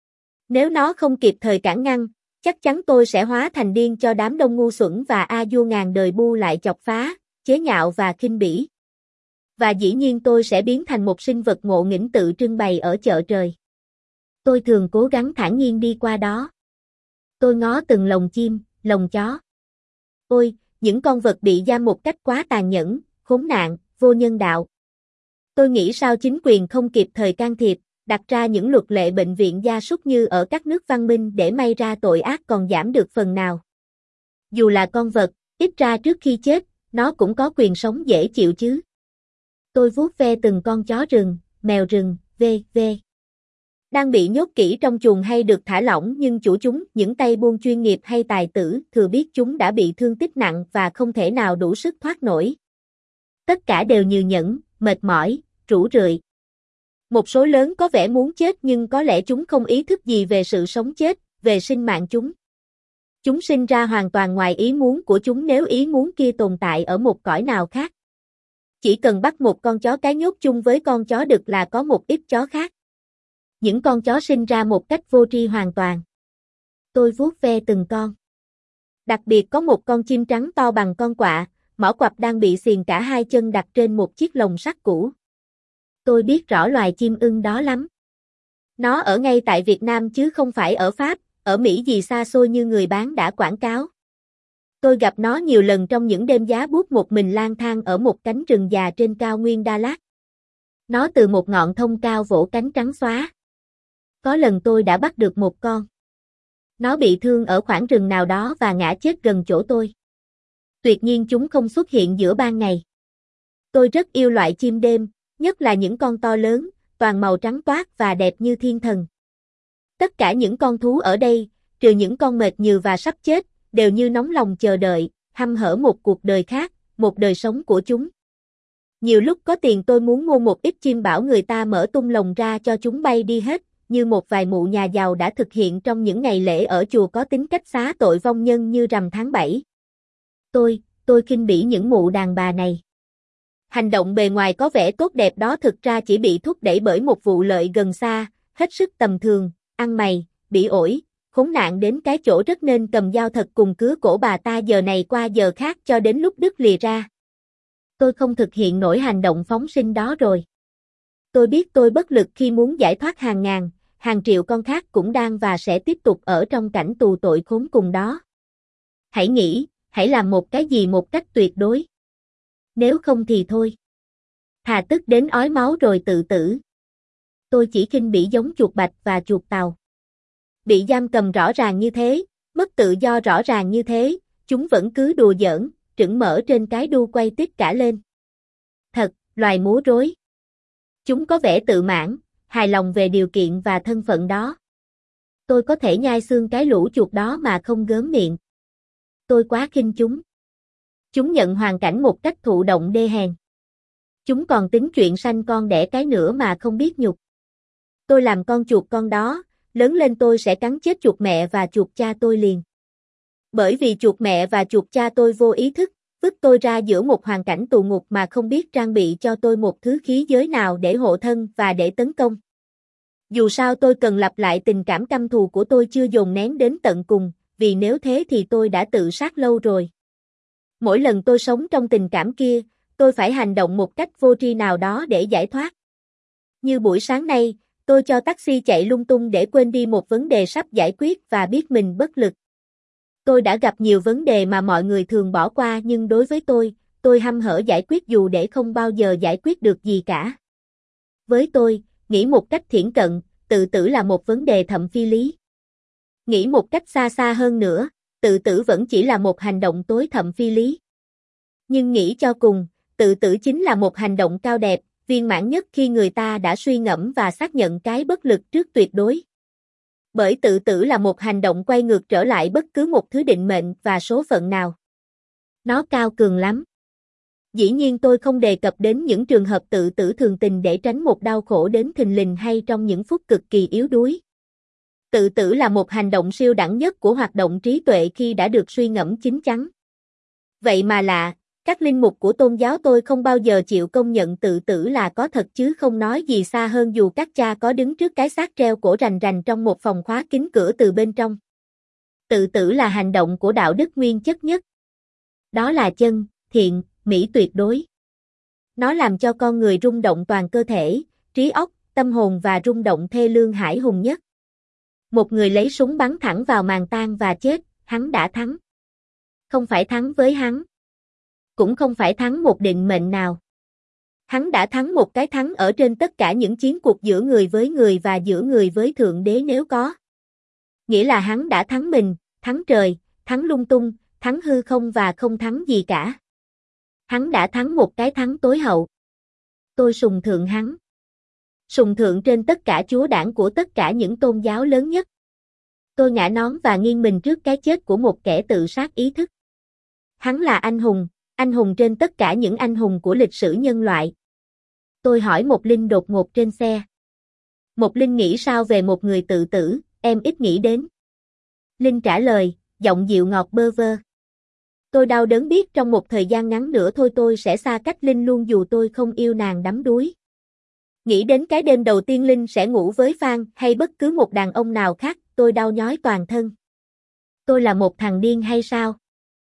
Nếu nó không kịp thời cản ngăn, chắc chắn tôi sẽ hóa thành điên cho đám đông ngu xuẩn và a vua ngàn đời bu lại chọc phá, chế nhạo và khinh bỉ. Và dĩ nhiên tôi sẽ biến thành một sinh vật ngộ nghĩnh tự trưng bày ở chợ trời. Tôi thường cố gắng thản nhiên đi qua đó. Tôi ngó từng lồng chim, lồng chó. Ôi, những con vật bị giam một cách quá tàn nhẫn, khốn nạn, vô nhân đạo. Tôi nghĩ sao chính quyền không kịp thời can thiệp, đặt ra những luật lệ bệnh viện gia súc như ở các nước văn minh để may ra tội ác còn giảm được phần nào. Dù là con vật, ít ra trước khi chết, nó cũng có quyền sống dễ chịu chứ. Tôi vuốt ve từng con chó rừng, mèo rừng, vê vê. Đang bị nhốt kỹ trong chuồng hay được thả lỏng nhưng chủ chúng, những tay buôn chuyên nghiệp hay tài tử, thừa biết chúng đã bị thương tích nặng và không thể nào đủ sức thoát nổi. Tất cả đều nhừ nhẫn, mệt mỏi, rũ rượi. Một số lớn có vẻ muốn chết nhưng có lẽ chúng không ý thức gì về sự sống chết, về sinh mạng chúng. Chúng sinh ra hoàn toàn ngoài ý muốn của chúng nếu ý muốn kia tồn tại ở một cõi nào khác. Chỉ cần bắt một con chó cái nhốt chung với con chó đực là có một ít chó khác. Những con chó sinh ra một cách vô tri hoàn toàn. Tôi vuốt ve từng con. Đặc biệt có một con chim trắng to bằng con quạ, mỏ quặp đang bị xiềng cả hai chân đặt trên một chiếc lồng sắt cũ. Tôi biết rõ loài chim ưng đó lắm. Nó ở ngay tại Việt Nam chứ không phải ở Pháp, ở Mỹ gì xa xôi như người bán đã quảng cáo. Tôi gặp nó nhiều lần trong những đêm giá buốt một mình lang thang ở một cánh rừng già trên cao nguyên Đà Lạt. Nó từ một ngọn thông cao vỗ cánh trắng xóa. Có lần tôi đã bắt được một con. Nó bị thương ở khoảng rừng nào đó và ngã chết gần chỗ tôi. Tuyệt nhiên chúng không xuất hiện giữa ban ngày. Tôi rất yêu loại chim đêm, nhất là những con to lớn, toàn màu trắng toát và đẹp như thiên thần. Tất cả những con thú ở đây, trừ những con mệt nhừ và sắp chết, đều như nóng lòng chờ đợi, hăm hở một cuộc đời khác, một đời sống của chúng. Nhiều lúc có tiền tôi muốn mua một ít chim bảo người ta mở tung lồng ra cho chúng bay đi hết, như một vài mụ nhà giàu đã thực hiện trong những ngày lễ ở chùa có tính cách xá tội vong nhân như rằm tháng bảy. Tôi, tôi khinh bỉ những mụ đàn bà này. Hành động bề ngoài có vẻ tốt đẹp đó thực ra chỉ bị thúc đẩy bởi một vụ lợi gần xa, hết sức tầm thường, ăn mày, bỉ ổi, khốn nạn đến cái chỗ rất nên cầm dao thật cùng cứa cổ bà ta giờ này qua giờ khác cho đến lúc đứt lìa ra. Tôi không thực hiện nổi hành động phóng sinh đó rồi. Tôi biết tôi bất lực khi muốn giải thoát hàng ngàn, hàng triệu con khác cũng đang và sẽ tiếp tục ở trong cảnh tù tội khốn cùng đó. Hãy nghĩ, hãy làm một cái gì một cách tuyệt đối. Nếu không thì thôi. Thà tức đến ói máu rồi tự tử. Tôi chỉ khinh bỉ giống chuột bạch và chuột tàu. Bị giam cầm rõ ràng như thế, mất tự do rõ ràng như thế, chúng vẫn cứ đùa giỡn, trửng mở trên cái đu quay tít cả lên. Thật, loài múa rối. Chúng có vẻ tự mãn, hài lòng về điều kiện và thân phận đó. Tôi có thể nhai xương cái lũ chuột đó mà không gớm miệng. Tôi quá khinh chúng. Chúng nhận hoàn cảnh một cách thụ động đê hèn. Chúng còn tính chuyện sanh con đẻ cái nữa mà không biết nhục. Tôi làm con chuột con đó, lớn lên tôi sẽ cắn chết chuột mẹ và chuột cha tôi liền. Bởi vì chuột mẹ và chuột cha tôi vô ý thức, vứt tôi ra giữa một hoàn cảnh tù ngục mà không biết trang bị cho tôi một thứ khí giới nào để hộ thân và để tấn công. Dù sao tôi cần lặp lại tình cảm căm thù của tôi chưa dồn nén đến tận cùng, vì nếu thế thì tôi đã tự sát lâu rồi. Mỗi lần tôi sống trong tình cảm kia, tôi phải hành động một cách vô tri nào đó để giải thoát. Như buổi sáng nay, tôi cho taxi chạy lung tung để quên đi một vấn đề sắp giải quyết và biết mình bất lực. Tôi đã gặp nhiều vấn đề mà mọi người thường bỏ qua nhưng đối với tôi, tôi hăm hở giải quyết dù để không bao giờ giải quyết được gì cả. Với tôi, nghĩ một cách thiển cận, tự tử là một vấn đề thậm phi lý. Nghĩ một cách xa xa hơn nữa, tự tử vẫn chỉ là một hành động tối thậm phi lý. Nhưng nghĩ cho cùng, tự tử chính là một hành động cao đẹp, viên mãn nhất khi người ta đã suy ngẫm và xác nhận cái bất lực trước tuyệt đối. Bởi tự tử là một hành động quay ngược trở lại bất cứ một thứ định mệnh và số phận nào. Nó cao cường lắm. Dĩ nhiên tôi không đề cập đến những trường hợp tự tử thường tình để tránh một đau khổ đến thình lình hay trong những phút cực kỳ yếu đuối. Tự tử là một hành động siêu đẳng nhất của hoạt động trí tuệ khi đã được suy ngẫm chín chắn. Vậy mà lạ, các linh mục của tôn giáo tôi không bao giờ chịu công nhận tự tử là có thật chứ không nói gì xa hơn dù các cha có đứng trước cái xác treo cổ rành rành trong một phòng khóa kín cửa từ bên trong. Tự tử là hành động của đạo đức nguyên chất nhất. Đó là chân, thiện, mỹ tuyệt đối. Nó làm cho con người rung động toàn cơ thể, trí óc, tâm hồn và rung động thê lương hải hùng nhất. Một người lấy súng bắn thẳng vào màn tang và chết, hắn đã thắng. Không phải thắng với hắn. Cũng không phải thắng một định mệnh nào. Hắn đã thắng một cái thắng ở trên tất cả những chiến cuộc giữa người với người và giữa người với Thượng Đế nếu có. Nghĩa là hắn đã thắng mình, thắng trời, thắng lung tung, thắng hư không và không thắng gì cả. Hắn đã thắng một cái thắng tối hậu. Tôi sùng thượng hắn. Sùng thượng trên tất cả chúa đảng của tất cả những tôn giáo lớn nhất. Tôi ngã nón và nghiêng mình trước cái chết của một kẻ tự sát ý thức. Hắn là anh hùng, anh hùng trên tất cả những anh hùng của lịch sử nhân loại. Tôi hỏi một Linh đột ngột trên xe. Một Linh nghĩ sao về một người tự tử, em ít nghĩ đến. Linh trả lời, giọng dịu ngọt bơ vơ. Tôi đau đớn biết trong một thời gian ngắn nữa thôi tôi sẽ xa cách Linh luôn dù tôi không yêu nàng đắm đuối. Nghĩ đến cái đêm đầu tiên Linh sẽ ngủ với Phan hay bất cứ một đàn ông nào khác, tôi đau nhói toàn thân. Tôi là một thằng điên hay sao?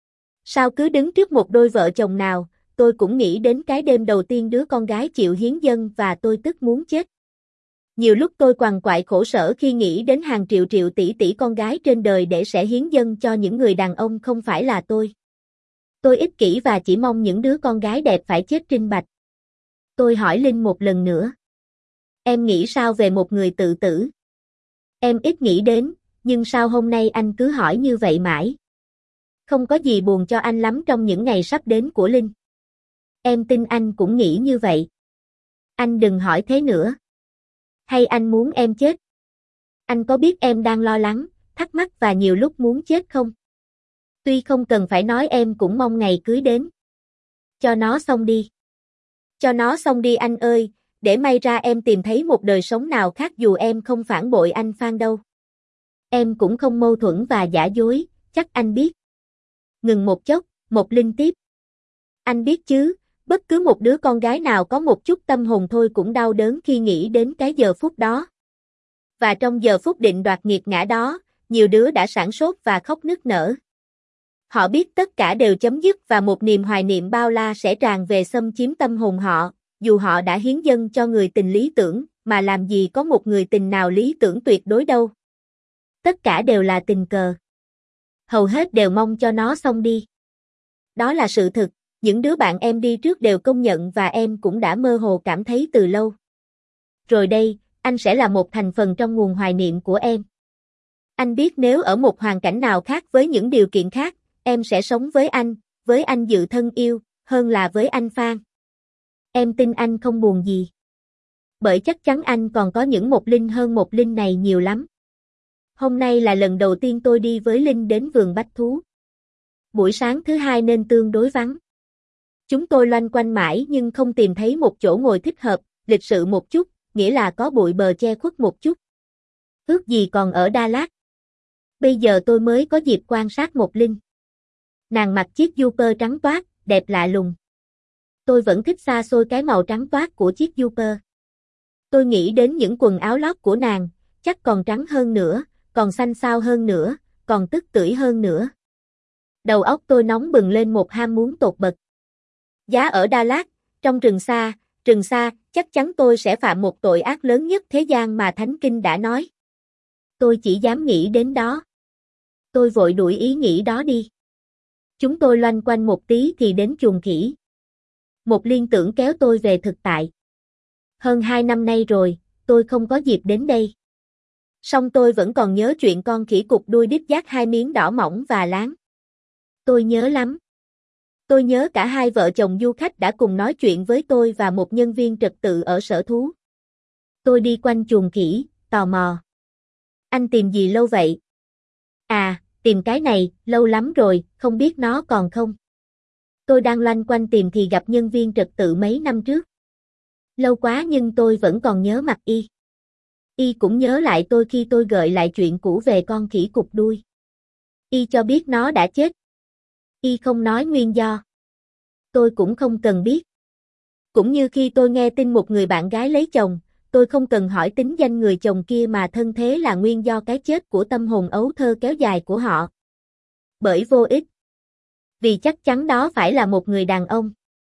Sao cứ đứng trước một đôi vợ chồng nào, tôi cũng nghĩ đến cái đêm đầu tiên đứa con gái chịu hiến dâng và tôi tức muốn chết. Nhiều lúc tôi quằn quại khổ sở khi nghĩ đến hàng triệu triệu tỷ tỷ con gái trên đời để sẽ hiến dâng cho những người đàn ông không phải là tôi. Tôi ích kỷ và chỉ mong những đứa con gái đẹp phải chết trinh bạch. Tôi hỏi Linh một lần nữa. Em nghĩ sao về một người tự tử? Em ít nghĩ đến, nhưng sao hôm nay anh cứ hỏi như vậy mãi? Không có gì buồn cho anh lắm trong những ngày sắp đến của Linh. Em tin anh cũng nghĩ như vậy. Anh đừng hỏi thế nữa. Hay anh muốn em chết? Anh có biết em đang lo lắng, thắc mắc và nhiều lúc muốn chết không? Tuy không cần phải nói em cũng mong ngày cưới đến. Cho nó xong đi. Cho nó xong đi anh ơi, để may ra em tìm thấy một đời sống nào khác dù em không phản bội anh Phan đâu. Em cũng không mâu thuẫn và giả dối, chắc anh biết. Ngừng một chốc, một Linh tiếp. Anh biết chứ, bất cứ một đứa con gái nào có một chút tâm hồn thôi cũng đau đớn khi nghĩ đến cái giờ phút đó. Và trong giờ phút định đoạt nghiệt ngã đó, nhiều đứa đã sảng sốt và khóc nức nở. Họ biết tất cả đều chấm dứt và một niềm hoài niệm bao la sẽ tràn về xâm chiếm tâm hồn họ, dù họ đã hiến dâng cho người tình lý tưởng, mà làm gì có một người tình nào lý tưởng tuyệt đối đâu. Tất cả đều là tình cờ. Hầu hết đều mong cho nó xong đi. Đó là sự thực, những đứa bạn em đi trước đều công nhận và em cũng đã mơ hồ cảm thấy từ lâu. Rồi đây, anh sẽ là một thành phần trong nguồn hoài niệm của em. Anh biết nếu ở một hoàn cảnh nào khác với những điều kiện khác, em sẽ sống với anh, với anh Dự thân yêu, hơn là với anh Phan. Em tin anh không buồn gì. Bởi chắc chắn anh còn có những một Linh hơn một Linh này nhiều lắm. Hôm nay là lần đầu tiên tôi đi với Linh đến vườn bách thú. Buổi sáng thứ hai nên tương đối vắng. Chúng tôi loanh quanh mãi nhưng không tìm thấy một chỗ ngồi thích hợp, lịch sự một chút, nghĩa là có bụi bờ che khuất một chút. Ước gì còn ở Đà Lạt. Bây giờ tôi mới có dịp quan sát một Linh. Nàng mặc chiếc Super trắng toát, đẹp lạ lùng. Tôi vẫn thích xa xôi cái màu trắng toát của chiếc Super. Tôi nghĩ đến những quần áo lót của nàng, chắc còn trắng hơn nữa, còn xanh xao hơn nữa, còn tức tưởi hơn nữa. Đầu óc tôi nóng bừng lên một ham muốn tột bậc. Giá ở Đà Lạt, trong rừng xa, rừng xa, chắc chắn tôi sẽ phạm một tội ác lớn nhất thế gian mà Thánh Kinh đã nói. Tôi chỉ dám nghĩ đến đó. Tôi vội đuổi ý nghĩ đó đi. Chúng tôi loanh quanh một tí thì đến chuồng khỉ. Một liên tưởng kéo tôi về thực tại. Hơn hai năm nay rồi, tôi không có dịp đến đây. Song tôi vẫn còn nhớ chuyện con khỉ cục đuôi đít dát hai miếng đỏ mỏng và láng. Tôi nhớ lắm. Tôi nhớ cả hai vợ chồng du khách đã cùng nói chuyện với tôi và một nhân viên trật tự ở sở thú. Tôi đi quanh chuồng khỉ, tò mò. Anh tìm gì lâu vậy? À, tìm cái này, lâu lắm rồi, không biết nó còn không? Tôi đang loanh quanh tìm thì gặp nhân viên trật tự mấy năm trước. Lâu quá nhưng tôi vẫn còn nhớ mặt y. Y cũng nhớ lại tôi khi tôi gợi lại chuyện cũ về con khỉ cục đuôi. Y cho biết nó đã chết. Y không nói nguyên do. Tôi cũng không cần biết. Cũng như khi tôi nghe tin một người bạn gái lấy chồng, tôi không cần hỏi tính danh người chồng kia mà thân thế là nguyên do cái chết của tâm hồn ấu thơ kéo dài của họ. Bởi vô ích. Vì chắc chắn đó phải là một người đàn ông.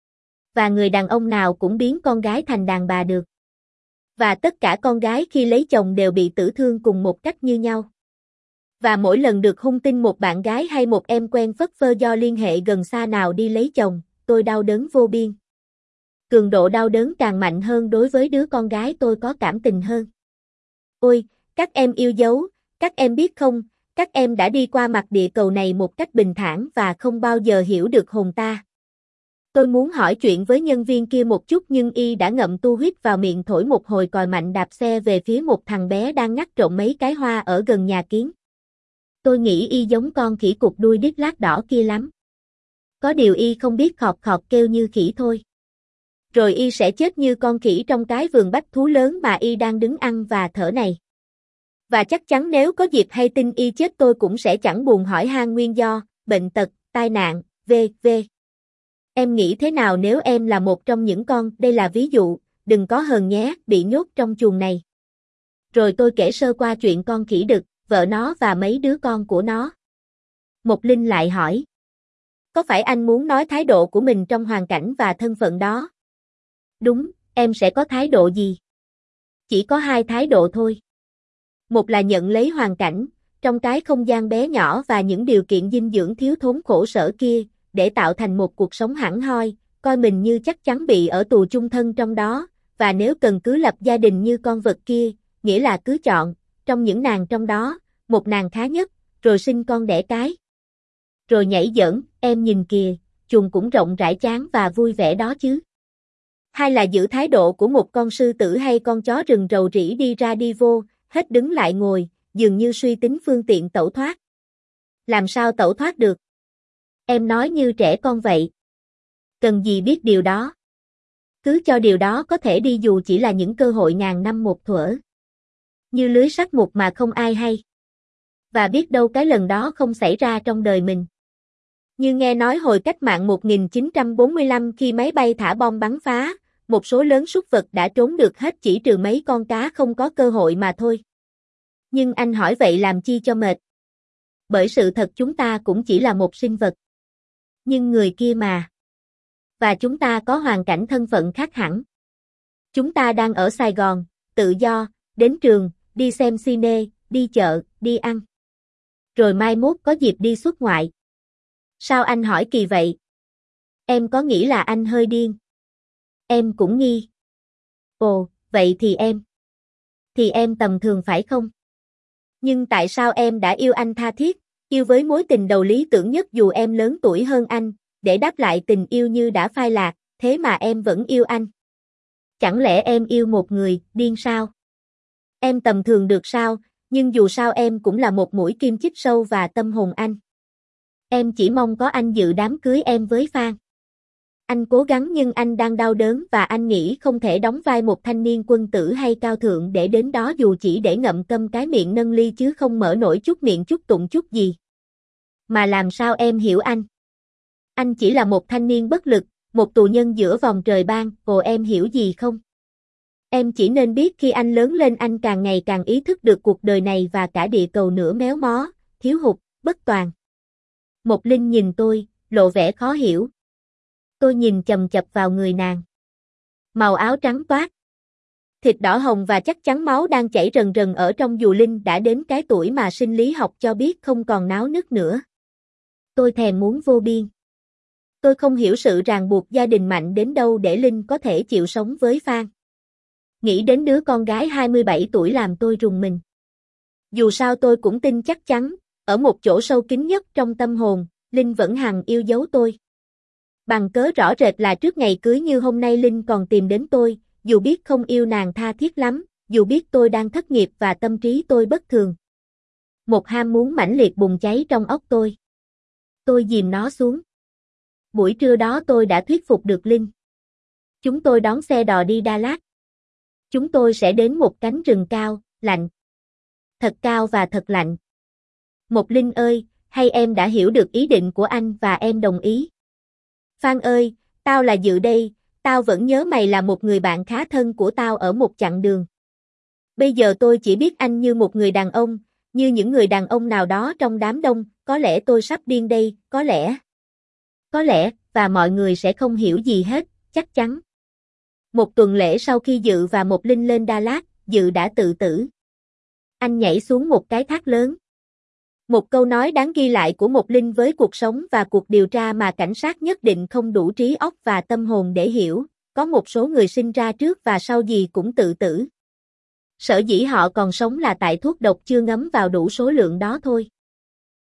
Và người đàn ông nào cũng biến con gái thành đàn bà được. Và tất cả con gái khi lấy chồng đều bị tử thương cùng một cách như nhau. Và mỗi lần được hung tin một bạn gái hay một em quen phất phơ do liên hệ gần xa nào đi lấy chồng, tôi đau đớn vô biên. Cường độ đau đớn càng mạnh hơn đối với đứa con gái tôi có cảm tình hơn. Ôi, các em yêu dấu, các em biết không, các em đã đi qua mặt địa cầu này một cách bình thản và không bao giờ hiểu được hồn ta. Tôi muốn hỏi chuyện với nhân viên kia một chút nhưng y đã ngậm tu huyết vào miệng thổi một hồi còi mạnh đạp xe về phía một thằng bé đang ngắt trộm mấy cái hoa ở gần nhà kiến. Tôi nghĩ y giống con khỉ cục đuôi đít lát đỏ kia lắm. Có điều y không biết khọt khọt kêu như khỉ thôi. Rồi y sẽ chết như con khỉ trong cái vườn bách thú lớn mà y đang đứng ăn và thở này. Và chắc chắn nếu có dịp hay tin y chết tôi cũng sẽ chẳng buồn hỏi han nguyên do, bệnh tật, tai nạn, vân vân. Em nghĩ thế nào nếu em là một trong những con, đây là ví dụ, đừng có hờn nhé, bị nhốt trong chuồng này. Rồi tôi kể sơ qua chuyện con khỉ đực, vợ nó và mấy đứa con của nó. Mộc Linh lại hỏi. Có phải anh muốn nói thái độ của mình trong hoàn cảnh và thân phận đó? Đúng, em sẽ có thái độ gì? Chỉ có hai thái độ thôi. Một là nhận lấy hoàn cảnh, trong cái không gian bé nhỏ và những điều kiện dinh dưỡng thiếu thốn khổ sở kia, để tạo thành một cuộc sống hẳn hoi, coi mình như chắc chắn bị ở tù chung thân trong đó, và nếu cần cứ lập gia đình như con vật kia, nghĩa là cứ chọn, trong những nàng trong đó, một nàng khá nhất, rồi sinh con đẻ cái. Rồi nhảy giỡn, em nhìn kìa, chuồng cũng rộng rãi chán và vui vẻ đó chứ. Hai là giữ thái độ của một con sư tử hay con chó rừng rầu rĩ đi ra đi vô, hết đứng lại ngồi, dường như suy tính phương tiện tẩu thoát. Làm sao tẩu thoát được? Em nói như trẻ con vậy. Cần gì biết điều đó? Cứ cho điều đó có thể đi dù chỉ là những cơ hội ngàn năm một thuở. Như lưới sắt mục mà không ai hay. Và biết đâu cái lần đó không xảy ra trong đời mình. Như nghe nói hồi cách mạng một nghìn chín trăm bốn mươi lăm khi máy bay thả bom bắn phá, một số lớn súc vật đã trốn được hết chỉ trừ mấy con cá không có cơ hội mà thôi. Nhưng anh hỏi vậy làm chi cho mệt? Bởi sự thật chúng ta cũng chỉ là một sinh vật. Nhưng người kia mà. Và chúng ta có hoàn cảnh thân phận khác hẳn. Chúng ta đang ở Sài Gòn, tự do, đến trường, đi xem cine, đi chợ, đi ăn. Rồi mai mốt có dịp đi xuất ngoại. Sao anh hỏi kỳ vậy? Em có nghĩ là anh hơi điên? Em cũng nghi. Ồ, vậy thì em. Thì em tầm thường phải không? Nhưng tại sao em đã yêu anh tha thiết, yêu với mối tình đầu lý tưởng nhất dù em lớn tuổi hơn anh, để đáp lại tình yêu như đã phai lạc, thế mà em vẫn yêu anh? Chẳng lẽ em yêu một người điên sao? Em tầm thường được sao, nhưng dù sao em cũng là một mũi kim chích sâu và tâm hồn anh. Em chỉ mong có anh dự đám cưới em với Phan. Anh cố gắng nhưng anh đang đau đớn và anh nghĩ không thể đóng vai một thanh niên quân tử hay cao thượng để đến đó dù chỉ để ngậm câm cái miệng nâng ly chứ không mở nổi chút miệng chút tụng chút gì. Mà làm sao em hiểu anh? Anh chỉ là một thanh niên bất lực, một tù nhân giữa vòng trời ban, ồ em hiểu gì không? Em chỉ nên biết khi anh lớn lên anh càng ngày càng ý thức được cuộc đời này và cả địa cầu nữa méo mó, thiếu hụt, bất toàn. Mộc Linh nhìn tôi, lộ vẻ khó hiểu. Tôi nhìn chầm chập vào người nàng. Màu áo trắng toát. Thịt đỏ hồng và chắc chắn máu đang chảy rần rần ở trong dù Linh đã đến cái tuổi mà sinh lý học cho biết không còn náo nức nữa. Tôi thèm muốn vô biên. Tôi không hiểu sự ràng buộc gia đình mạnh đến đâu để Linh có thể chịu sống với Phan. Nghĩ đến đứa con gái hai mươi bảy tuổi làm tôi rùng mình. Dù sao tôi cũng tin chắc chắn, ở một chỗ sâu kín nhất trong tâm hồn, Linh vẫn hằng yêu dấu tôi. Bằng cớ rõ rệt là trước ngày cưới như hôm nay Linh còn tìm đến tôi, dù biết không yêu nàng tha thiết lắm, dù biết tôi đang thất nghiệp và tâm trí tôi bất thường. Một ham muốn mãnh liệt bùng cháy trong óc tôi. Tôi dìm nó xuống. Buổi trưa đó tôi đã thuyết phục được Linh. Chúng tôi đón xe đò đi Đà Lạt. Chúng tôi sẽ đến một cánh rừng cao, lạnh. Thật cao và thật lạnh. Mộc Linh ơi, hay em đã hiểu được ý định của anh và em đồng ý? Phan ơi, tao là Dự đây, tao vẫn nhớ mày là một người bạn khá thân của tao ở một chặng đường. Bây giờ tôi chỉ biết anh như một người đàn ông, như những người đàn ông nào đó trong đám đông, có lẽ tôi sắp điên đây, có lẽ. Có lẽ, và mọi người sẽ không hiểu gì hết, chắc chắn. Một tuần lễ sau khi Dự và Một Linh lên Đà Lạt, Dự đã tự tử. Anh nhảy xuống một cái thác lớn. Một câu nói đáng ghi lại của Một Linh với cuộc sống và cuộc điều tra mà cảnh sát nhất định không đủ trí óc và tâm hồn để hiểu, có một số người sinh ra trước và sau gì cũng tự tử. Sở dĩ họ còn sống là tại thuốc độc chưa ngấm vào đủ số lượng đó thôi.